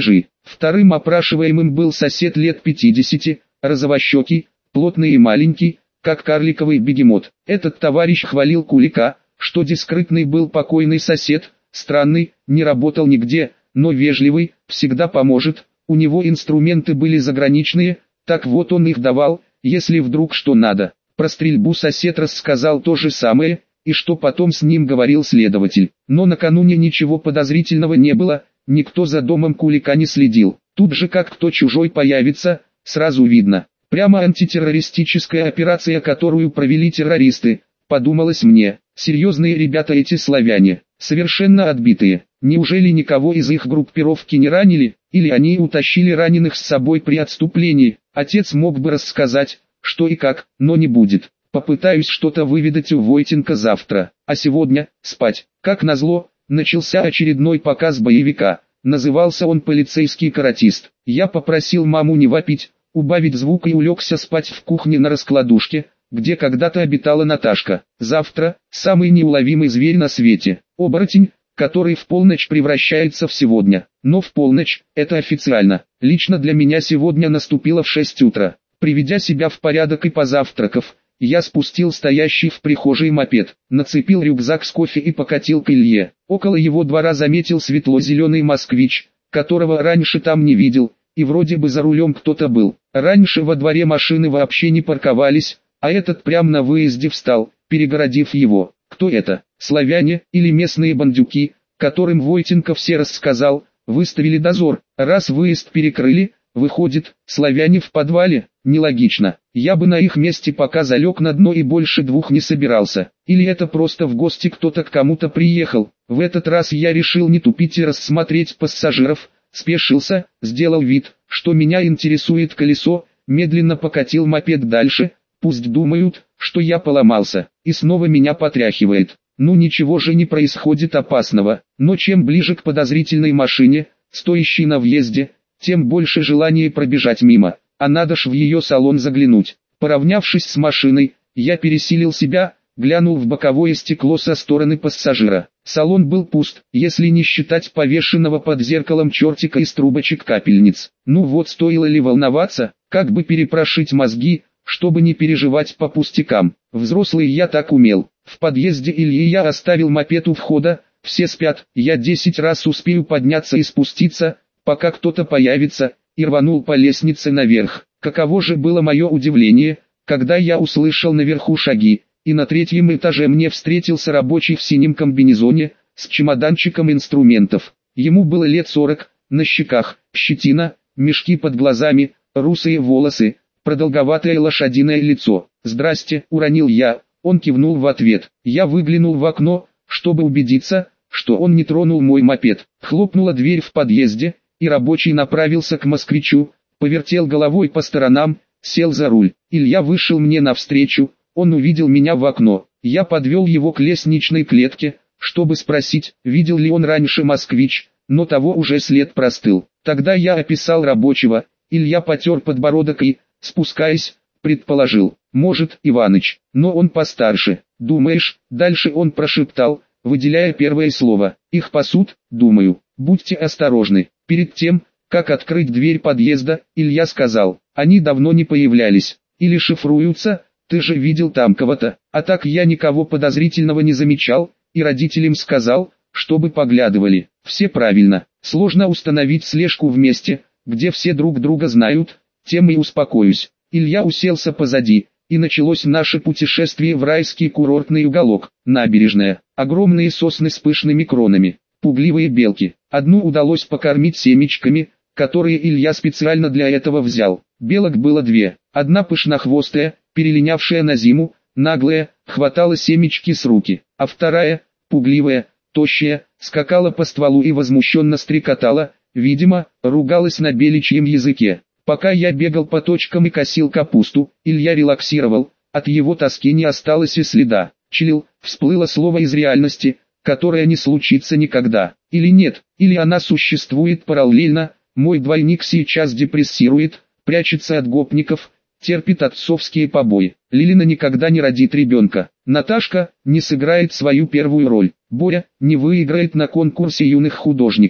Вторым опрашиваемым был сосед лет 50, розовощекий, плотный и маленький, как карликовый бегемот. Этот товарищ хвалил Кулика, что дискретный был покойный сосед, странный, не работал нигде, но вежливый, всегда поможет, у него инструменты были заграничные, так вот он их давал, если вдруг что надо. Про стрельбу сосед рассказал то же самое, и что потом с ним говорил следователь. Но накануне ничего подозрительного не было, никто за домом Кулика не следил. Тут же как кто чужой появится, сразу видно. Прямо антитеррористическая операция, которую провели террористы, подумалось мне. Серьезные ребята эти славяне, совершенно отбитые. Неужели никого из их группировки не ранили, или они утащили раненых с собой при отступлении? Отец мог бы рассказать, что и как, но не будет. Попытаюсь что-то выведать у Войтенко завтра, а сегодня – спать. Как назло, начался очередной показ боевика. Назывался он «Полицейский каратист». Я попросил маму не вопить, убавить звук и улегся спать в кухне на раскладушке, где когда-то обитала Наташка. Завтра – самый неуловимый зверь на свете. Оборотень, который в полночь превращается в сегодня. Но в полночь – это официально. Лично для меня сегодня наступило в 6 утра. Приведя себя в порядок и позавтракав, я спустил стоящий в прихожей мопед, нацепил рюкзак с кофе и покатил к Илье. Около его двора заметил светло-зеленый москвич, которого раньше там не видел, и вроде бы за рулем кто-то был. Раньше во дворе машины вообще не парковались, а этот прямо на выезде встал, перегородив его. Кто это? Славяне или местные бандюки, которым Войтенко все рассказал, выставили дозор. Раз выезд перекрыли, выходит, славяне в подвале? Нелогично. Я бы на их месте пока залег на дно и больше 2 не собирался. Или это просто в гости кто-то к кому-то приехал. В этот раз я решил не тупить и рассмотреть пассажиров. Спешился, сделал вид, что меня интересует колесо, медленно покатил мопед дальше. Пусть думают, что я поломался, и снова меня потряхивает. Ну ничего же не происходит опасного, но чем ближе к подозрительной машине, стоящей на въезде, тем больше желания пробежать мимо, а надо ж в ее салон заглянуть. Поравнявшись с машиной, я пересилил себя, глянул в боковое стекло со стороны пассажира. Салон был пуст, если не считать повешенного под зеркалом чертика из трубочек капельниц. Ну вот стоило ли волноваться, как бы перепрошить мозги, чтобы не переживать по пустякам. Взрослый я так умел. В подъезде Ильи я оставил мопед у входа, все спят, я 10 раз успею подняться и спуститься, пока кто-то появится, и рванул по лестнице наверх. Каково же было мое удивление, когда я услышал наверху шаги, и на 3-м этаже мне встретился рабочий в синем комбинезоне, с чемоданчиком инструментов. Ему было лет 40, на щеках щетина, мешки под глазами, русые волосы, продолговатое лошадиное лицо. «Здрасте», — уронил я, он кивнул в ответ. Я выглянул в окно, чтобы убедиться, что он не тронул мой мопед. Хлопнула дверь в подъезде, и рабочий направился к москвичу, повертел головой по сторонам, сел за руль. Илья вышел мне навстречу, он увидел меня в окно. Я подвел его к лестничной клетке, чтобы спросить, видел ли он раньше москвич, но того уже след простыл. Тогда я описал рабочего, Илья потер подбородок и, спускаясь, предположил, может, Иваныч, но он постарше. Думаешь, дальше он прошептал, выделяя первое слово. Их пасут, думаю, будьте осторожны. Перед тем, как открыть дверь подъезда, Илья сказал, они давно не появлялись, или шифруются, ты же видел там кого-то. А так я никого подозрительного не замечал, и родителям сказал, чтобы поглядывали. Все правильно, сложно установить слежку в месте, где все друг друга знают, тем и успокоюсь. Илья уселся позади, и началось наше путешествие в райский курортный уголок. Набережная, огромные сосны с пышными кронами, пугливые белки. Одну удалось покормить семечками, которые Илья специально для этого взял. Белок было 2, одна пышнохвостая, перелинявшая на зиму, наглая, хватала семечки с руки, а вторая, пугливая, тощая, скакала по стволу и возмущенно стрекотала, видимо, ругалась на беличьем языке. Пока я бегал по точкам и косил капусту, Илья релаксировал, от его тоски не осталось и следа. Чилил, всплыло слово из реальности, которое не случится никогда. Или нет, или она существует параллельно, мой двойник сейчас депрессирует, прячется от гопников, терпит отцовские побои. Лилина никогда не родит ребенка. Наташка не сыграет свою первую роль. Боря не выиграет на конкурсе юных художников.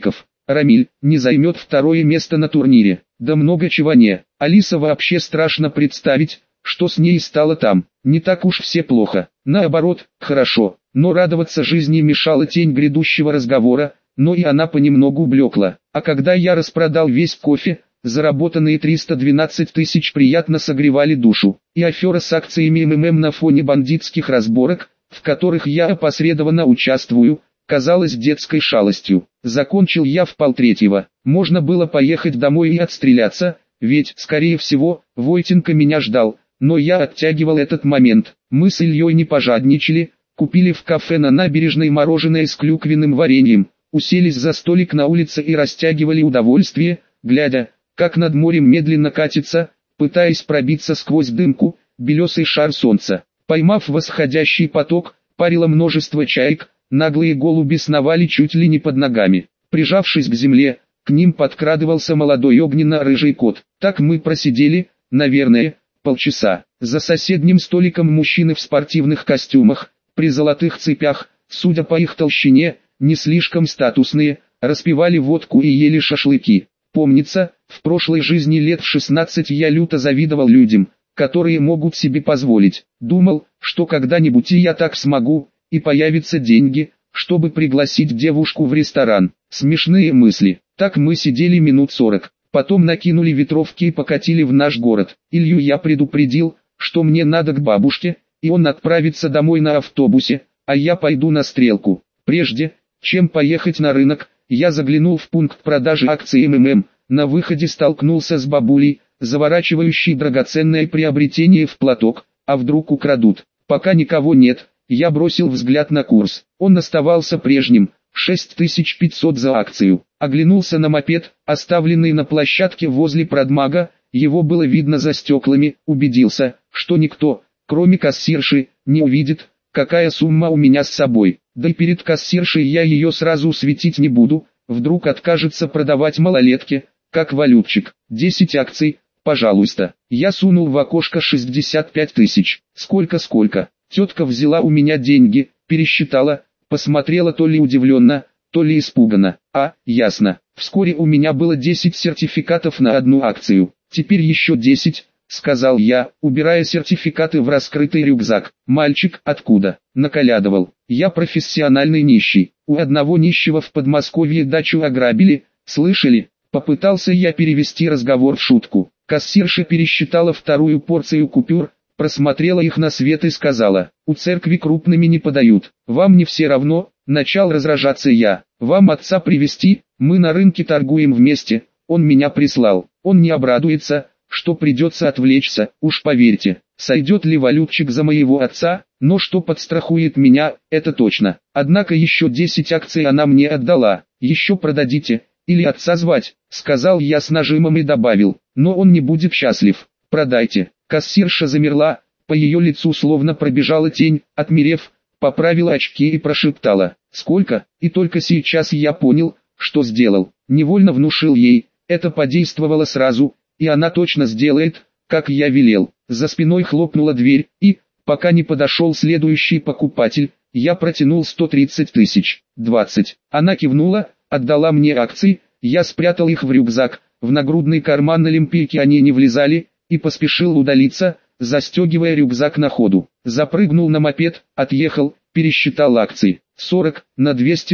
Рамиль не займет второе место на турнире. Да много чего не. Алиса вообще страшно представить, что с ней стало там. Не так уж все плохо. Наоборот, хорошо. Но радоваться жизни мешала тень грядущего разговора, но и она понемногу блекла. А когда я распродал весь кофе, заработанные 312 тысяч приятно согревали душу. И афера с акциями МММ на фоне бандитских разборок, в которых я опосредованно участвую, казалась детской шалостью. Закончил я в 2:30. Можно было поехать домой и отстреляться, ведь, скорее всего, Войтенко меня ждал, но я оттягивал этот момент. Мы с Ильей не пожадничали, купили в кафе на набережной мороженое с клюквенным вареньем, уселись за столик на улице и растягивали удовольствие, глядя, как над морем медленно катится, пытаясь пробиться сквозь дымку, белесый шар солнца. Поймав восходящий поток, парило множество чаек, наглые голуби сновали чуть ли не под ногами. Прижавшись к земле, к ним подкрадывался молодой огненно-рыжий кот. Так мы просидели, наверное, полчаса. За соседним столиком мужчины в спортивных костюмах, при золотых цепях, судя по их толщине, не слишком статусные, распивали водку и ели шашлыки. Помнится, в прошлой жизни лет в 16 я люто завидовал людям, которые могут себе позволить. Думал, что когда-нибудь и я так смогу, и появятся деньги, чтобы пригласить девушку в ресторан. Смешные мысли. Так мы сидели минут 40, потом накинули ветровки и покатили в наш город. Илью я предупредил, что мне надо к бабушке, и он отправится домой на автобусе, а я пойду на стрелку. Прежде, чем поехать на рынок, я заглянул в пункт продажи акций МММ, на выходе столкнулся с бабулей, заворачивающей драгоценное приобретение в платок, а вдруг украдут. Пока никого нет, я бросил взгляд на курс, он оставался прежним, 6500 за акцию. Оглянулся на мопед, оставленный на площадке возле продмага, его было видно за стеклами, убедился, что никто, кроме кассирши, не увидит, какая сумма у меня с собой. Да и перед кассиршей я ее сразу светить не буду, вдруг откажется продавать малолетке, как валютчик. 10 акций, пожалуйста. Я сунул в окошко 65 тысяч. Сколько? Тетка взяла у меня деньги, пересчитала, посмотрела то ли удивленно, то ли испуганно. Ясно. Вскоре у меня было 10 сертификатов на одну акцию. Теперь еще 10, сказал я, убирая сертификаты в раскрытый рюкзак. Мальчик, откуда? Наколядывал. Я профессиональный нищий. У одного нищего в Подмосковье дачу ограбили, слышали? Попытался я перевести разговор в шутку. Кассирша пересчитала вторую порцию купюр, просмотрела их на свет и сказала: у церкви крупными не подают. Вам не все равно? Начал раздражаться я. Вам отца привезти? Мы на рынке торгуем вместе, он меня прислал. Он не обрадуется, что придется отвлечься, уж поверьте. Сойдет ли валютчик за моего отца? Но что подстрахует меня, это точно. Однако еще 10 акций она мне отдала. Еще продадите, или отца звать, сказал я с нажимом и добавил, но он не будет счастлив. Продайте. Кассирша замерла, по ее лицу словно пробежала тень, отмерев, поправила очки и прошептала: сколько? И только сейчас я понял, что сделал. Невольно внушил ей, это подействовало сразу, и она точно сделает, как я велел. За спиной хлопнула дверь, и, пока не подошел следующий покупатель, я протянул 130 тысяч. 20. Она кивнула, отдала мне акции, я спрятал их в рюкзак, в нагрудный карман олимпийки они не влезали, и поспешил удалиться, застегивая рюкзак на ходу. Запрыгнул на мопед, отъехал, пересчитал акции. 40 на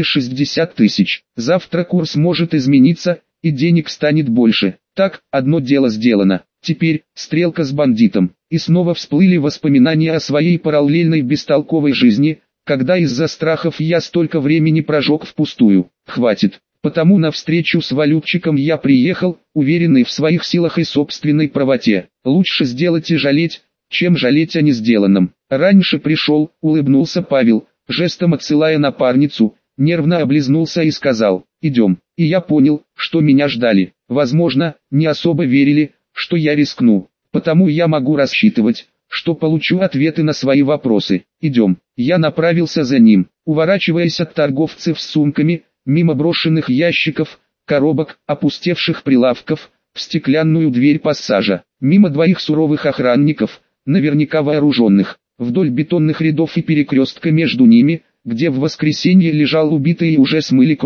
260 тысяч. Завтра курс может измениться, и денег станет больше. Так, одно дело сделано. Теперь, стрелка с бандитом. И снова всплыли воспоминания о своей параллельной бестолковой жизни, когда из-за страхов я столько времени прожег впустую. Хватит. Потому на встречу с валютчиком я приехал, уверенный в своих силах и собственной правоте. Лучше сделать и жалеть, чем жалеть о несделанном. Раньше пришел, улыбнулся Павел, жестом отсылая напарницу, нервно облизнулся и сказал: идем. И я понял, что меня ждали. Возможно, не особо верили, что я рискну. Потому я могу рассчитывать, что получу ответы на свои вопросы. Идем. Я направился за ним, уворачиваясь от торговцев с сумками, мимо брошенных ящиков, коробок, опустевших прилавков, в стеклянную дверь пассажа, мимо двоих суровых охранников, наверняка вооруженных, вдоль бетонных рядов и перекрестка между ними, где в воскресенье лежал убитый и уже смыли кровь,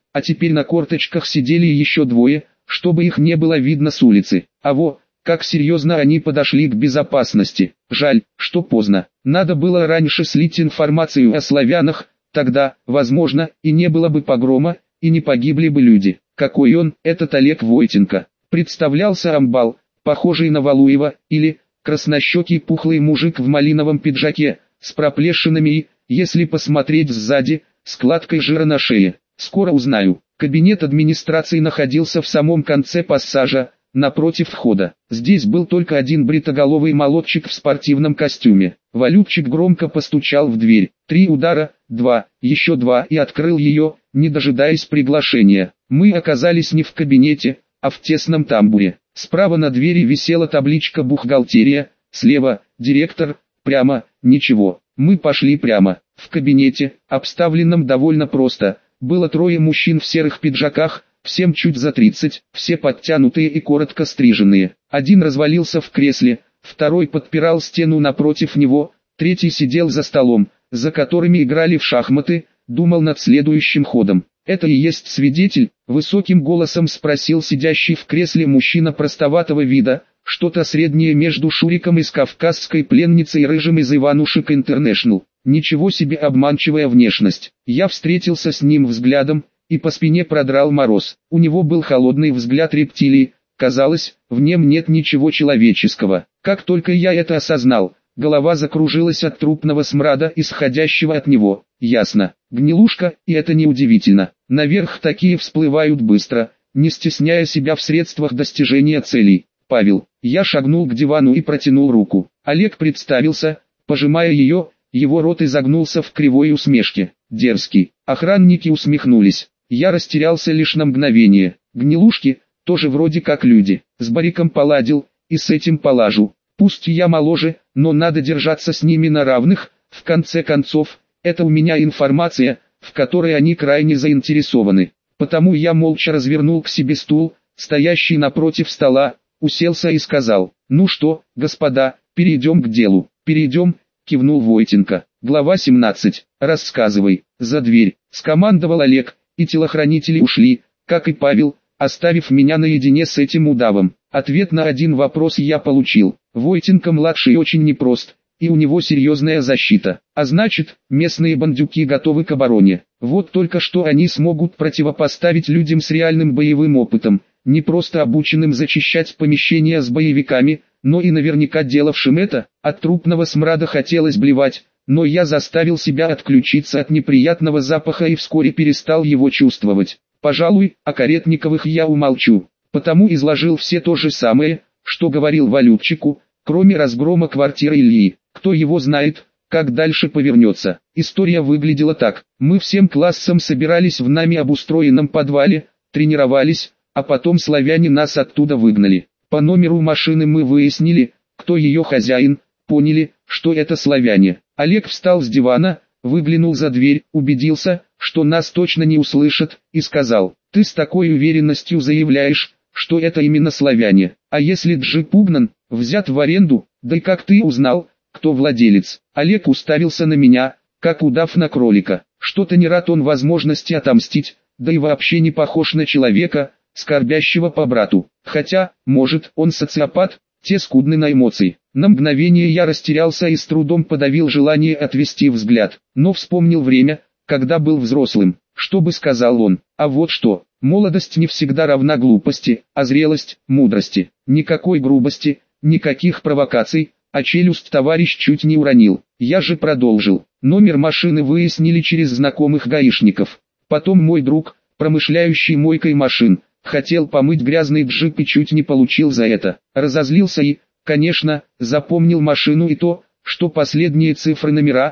а теперь на корточках сидели еще двое, чтобы их не было видно с улицы. А во, как серьезно они подошли к безопасности. Жаль, что поздно. Надо было раньше слить информацию о славянах, тогда, возможно, и не было бы погрома, и не погибли бы люди. Какой он, этот Олег Войтенко. Представлялся амбал, похожий на Валуева, или краснощекий пухлый мужик в малиновом пиджаке, с проплешинами и, если посмотреть сзади, складкой жира на шее. Скоро узнаю. Кабинет администрации находился в самом конце пассажа, напротив входа. Здесь был только один бритоголовый молодчик в спортивном костюме. Валютчик громко постучал в дверь. 3 удара, 2, еще 2 и открыл ее, не дожидаясь приглашения. Мы оказались не в кабинете, а в тесном тамбуре. Справа на двери висела табличка «Бухгалтерия», слева «Директор», прямо «Ничего». Мы пошли прямо. В кабинете, обставленном довольно просто, было 3 мужчин в серых пиджаках, всем чуть за 30, все подтянутые и коротко стриженные. Один развалился в кресле, второй подпирал стену напротив него, третий сидел за столом, за которыми играли в шахматы, думал над следующим ходом. «Это и есть свидетель?» — высоким голосом спросил сидящий в кресле мужчина простоватого вида, что-то среднее между Шуриком из «Кавказской пленницы» и Рыжим из «Иванушек Интернешнл». Ничего себе обманчивая внешность. Я встретился с ним взглядом, и по спине продрал мороз. У него был холодный взгляд рептилии, казалось, в нем нет ничего человеческого. Как только я это осознал, голова закружилась от трупного смрада, исходящего от него. Ясно, гнилушка, и это неудивительно. Наверх такие всплывают быстро, не стесняя себя в средствах достижения целей. Павел. Я шагнул к дивану и протянул руку. Олег представился, пожимая ее, его рот изогнулся в кривой усмешке. Дерзкий. Охранники усмехнулись. Я растерялся лишь на мгновение. Гнилушки, тоже вроде как люди. С Бариком поладил, и с этим полажу. Пусть я моложе, но надо держаться с ними на равных, в конце концов, это у меня информация, в которой они крайне заинтересованы. Потому я молча развернул к себе стул, стоящий напротив стола, уселся и сказал: «Ну что, господа, перейдем к делу». «Перейдем», — кивнул Войтенко. Глава 17. «Рассказывай». «За дверь», — скомандовал Олег, и телохранители ушли, как и Павел, оставив меня наедине с этим удавом. Ответ на один вопрос я получил. Войтенко-младший очень непрост, и у него серьезная защита. А значит, местные бандюки готовы к обороне. Вот только что они смогут противопоставить людям с реальным боевым опытом, не просто обученным зачищать помещения с боевиками, но и наверняка делавшим это. От трупного смрада хотелось блевать, но я заставил себя отключиться от неприятного запаха и вскоре перестал его чувствовать. Пожалуй, о Каретниковых я умолчу, потому изложил все то же самое, что говорил Валютчику, кроме разгрома квартиры Ильи. Кто его знает, как дальше повернется. История выглядела так. Мы всем классом собирались в нами обустроенном подвале, тренировались, а потом славяне нас оттуда выгнали. По номеру машины мы выяснили, кто ее хозяин, поняли, что это славяне. Олег встал с дивана, выглянул за дверь, убедился, что нас точно не услышат, и сказал: «Ты с такой уверенностью заявляешь, что это именно славяне. А если джип угнан, взят в аренду, да и как ты узнал, кто владелец?» Олег уставился на меня, как удав на кролика. Что-то не рад он возможности отомстить, да и вообще не похож на человека, скорбящего по брату. Хотя, может, он социопат, те скудны на эмоции. На мгновение я растерялся и с трудом подавил желание отвести взгляд, но вспомнил время, когда был взрослым. Что бы сказал он? А вот что: молодость не всегда равна глупости, а зрелость – мудрости. Никакой грубости, никаких провокаций, а челюсть товарищ чуть не уронил. Я же продолжил. Номер машины выяснили через знакомых гаишников. Потом мой друг, промышляющий мойкой машин, хотел помыть грязный джип и чуть не получил за это. Разозлился и, конечно, запомнил машину и то, что последние цифры номера,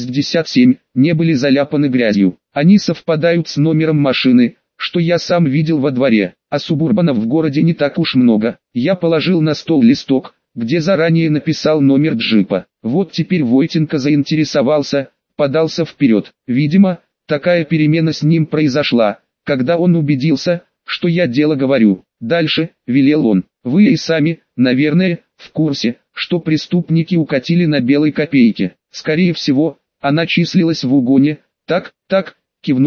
67, не были заляпаны грязью. Они совпадают с номером машины, что я сам видел во дворе, а субурбанов в городе не так уж много. Я положил на стол листок, где заранее написал номер джипа. Вот теперь Войтенко заинтересовался, подался вперед. Видимо, такая перемена с ним произошла, когда он убедился, что я дело говорю. Дальше, велел он, вы и сами, наверное, в курсе, что преступники укатили на белой копейке. Скорее всего, она числилась в угоне. Так, кивнул он.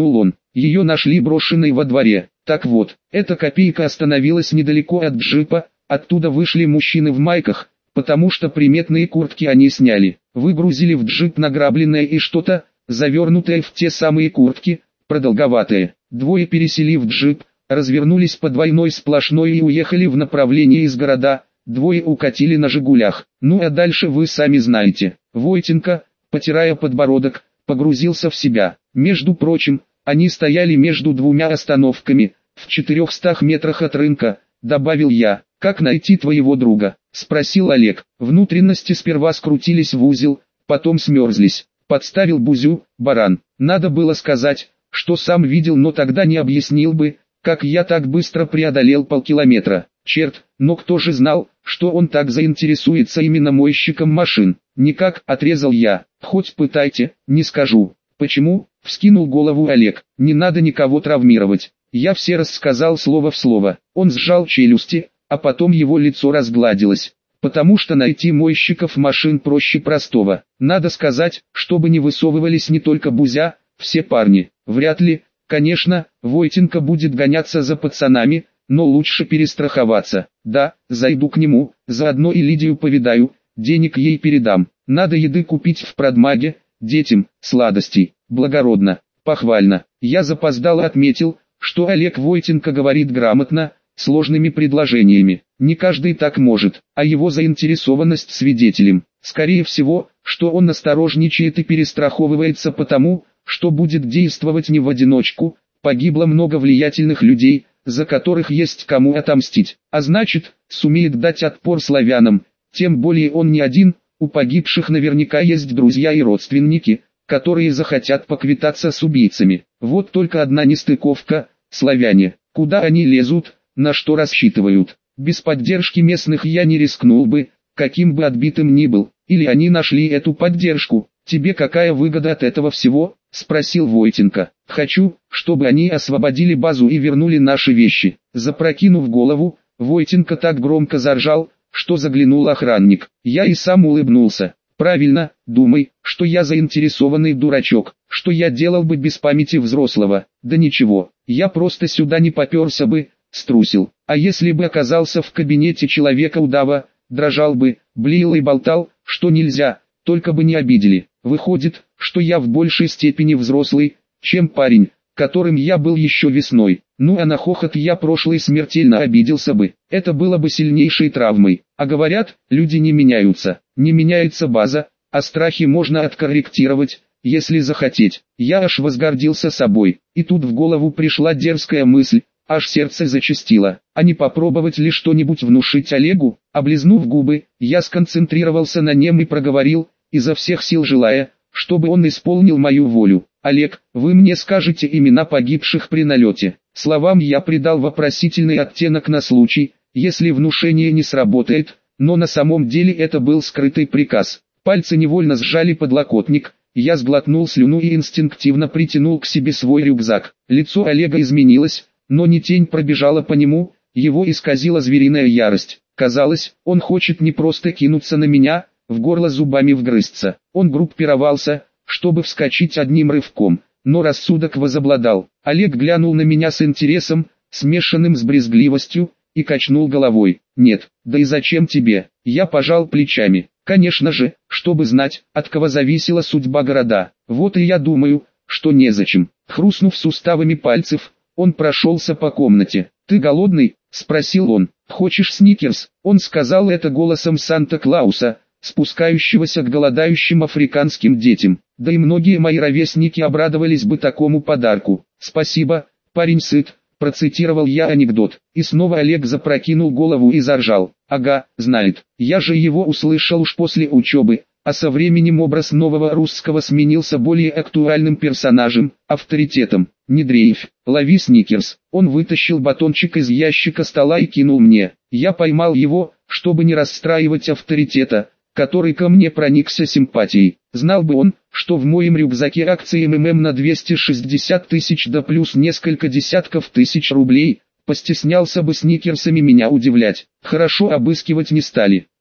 Ее нашли брошенной во дворе. Так вот, эта копейка остановилась недалеко от джипа, оттуда вышли мужчины в майках, потому что приметные куртки они сняли. Выгрузили в джип награбленное и что-то, завернутое в те самые куртки, продолговатое. Двое пересели в джип, развернулись по двойной сплошной и уехали в направлении из города, двое укатили на «Жигулях». Ну а дальше вы сами знаете. Войтенко, потирая подбородок, погрузился в себя. Между прочим, они стояли между двумя остановками, в 400 метрах от рынка, добавил я. «Как найти твоего друга?» – спросил Олег. Внутренности сперва скрутились в узел, потом смерзлись. Подставил Бузю, баран. Надо было сказать, что сам видел, но тогда не объяснил бы, как я так быстро преодолел полкилометра. Черт, но кто же знал, что он так заинтересуется именно мойщиком машин? Никак, отрезал я. Хоть пытайте, не скажу. Почему? Вскинул голову Олег. Не надо никого травмировать. Я все рассказал слово в слово. Он сжал челюсти, а потом его лицо разгладилось. Потому что найти мойщиков машин проще простого. Надо сказать, чтобы не высовывались не только Бузя, все парни. Вряд ли, конечно, Войтенко будет гоняться за пацанами, но лучше перестраховаться. Да, зайду к нему, заодно и Лидию повидаю, денег ей передам. Надо еды купить в продмаге, детям, сладостей. Благородно, похвально. Я запоздало отметил, что Олег Войтенко говорит грамотно, сложными предложениями. Не каждый так может, а его заинтересованность свидетелем. Скорее всего, что он осторожничает и перестраховывается потому, что будет действовать не в одиночку. Погибло много влиятельных людей, за которых есть кому отомстить. А значит, сумеет дать отпор славянам. Тем более он не один, у погибших наверняка есть друзья и родственники, которые захотят поквитаться с убийцами. Вот только одна нестыковка – славяне. Куда они лезут, на что рассчитывают? Без поддержки местных я не рискнул бы, каким бы отбитым ни был. Или они нашли эту поддержку? Тебе какая выгода от этого всего? Спросил Войтенко. Хочу, чтобы они освободили базу и вернули наши вещи. Запрокинув голову, Войтенко так громко заржал, что заглянул охранник. Я и сам улыбнулся. Правильно, думай, что я заинтересованный дурачок, что я делал бы без памяти взрослого. Да ничего, я просто сюда не поперся бы, струсил. А если бы оказался в кабинете человека-удава, дрожал бы, блеял и болтал, что нельзя, только бы не обидели. Выходит, что я в большей степени взрослый, чем парень, которым я был еще весной. Ну а на хохот я прошлый смертельно обиделся бы. Это было бы сильнейшей травмой. А говорят, люди не меняются. Не меняется база, а страхи можно откорректировать, если захотеть. Я аж возгордился собой. И тут в голову пришла дерзкая мысль, аж сердце зачастило. А не попробовать ли что-нибудь внушить Олегу? Облизнув губы, я сконцентрировался на нем и проговорил, изо всех сил желая, чтобы он исполнил мою волю. Олег, вы мне скажете имена погибших при налете. Словам я придал вопросительный оттенок на случай, если внушение не сработает, но на самом деле это был скрытый приказ. Пальцы невольно сжали подлокотник, я сглотнул слюну и инстинктивно притянул к себе свой рюкзак. Лицо Олега изменилось, но не тень пробежала по нему, его исказила звериная ярость. Казалось, он хочет не просто кинуться на меня, в горло зубами вгрызться. Он группировался, чтобы вскочить одним рывком, но рассудок возобладал. Олег глянул на меня с интересом, смешанным с брезгливостью, и качнул головой. Нет, да и зачем тебе? Я пожал плечами. Конечно же, чтобы знать, от кого зависела судьба города. Вот и я думаю, что незачем. Хрустнув суставами пальцев, он прошелся по комнате. «Ты голодный?» – спросил он. «Хочешь сникерс?» Он сказал это голосом Санта-Клауса, спускающегося к голодающим африканским детям. Да и многие мои ровесники обрадовались бы такому подарку. «Спасибо, парень сыт», процитировал я анекдот. И снова Олег запрокинул голову и заржал. Ага, знает. Я же его услышал уж после учебы. А со временем образ нового русского сменился более актуальным персонажем, авторитетом. Не дрейфь, лови сникерс. Он вытащил батончик из ящика стола и кинул мне. Я поймал его, чтобы не расстраивать авторитета, который ко мне проникся симпатией. Знал бы он, что в моем рюкзаке акции МММ на 260 тысяч да плюс несколько десятков тысяч рублей, постеснялся бы сникерсами меня удивлять. Хорошо, обыскивать не стали.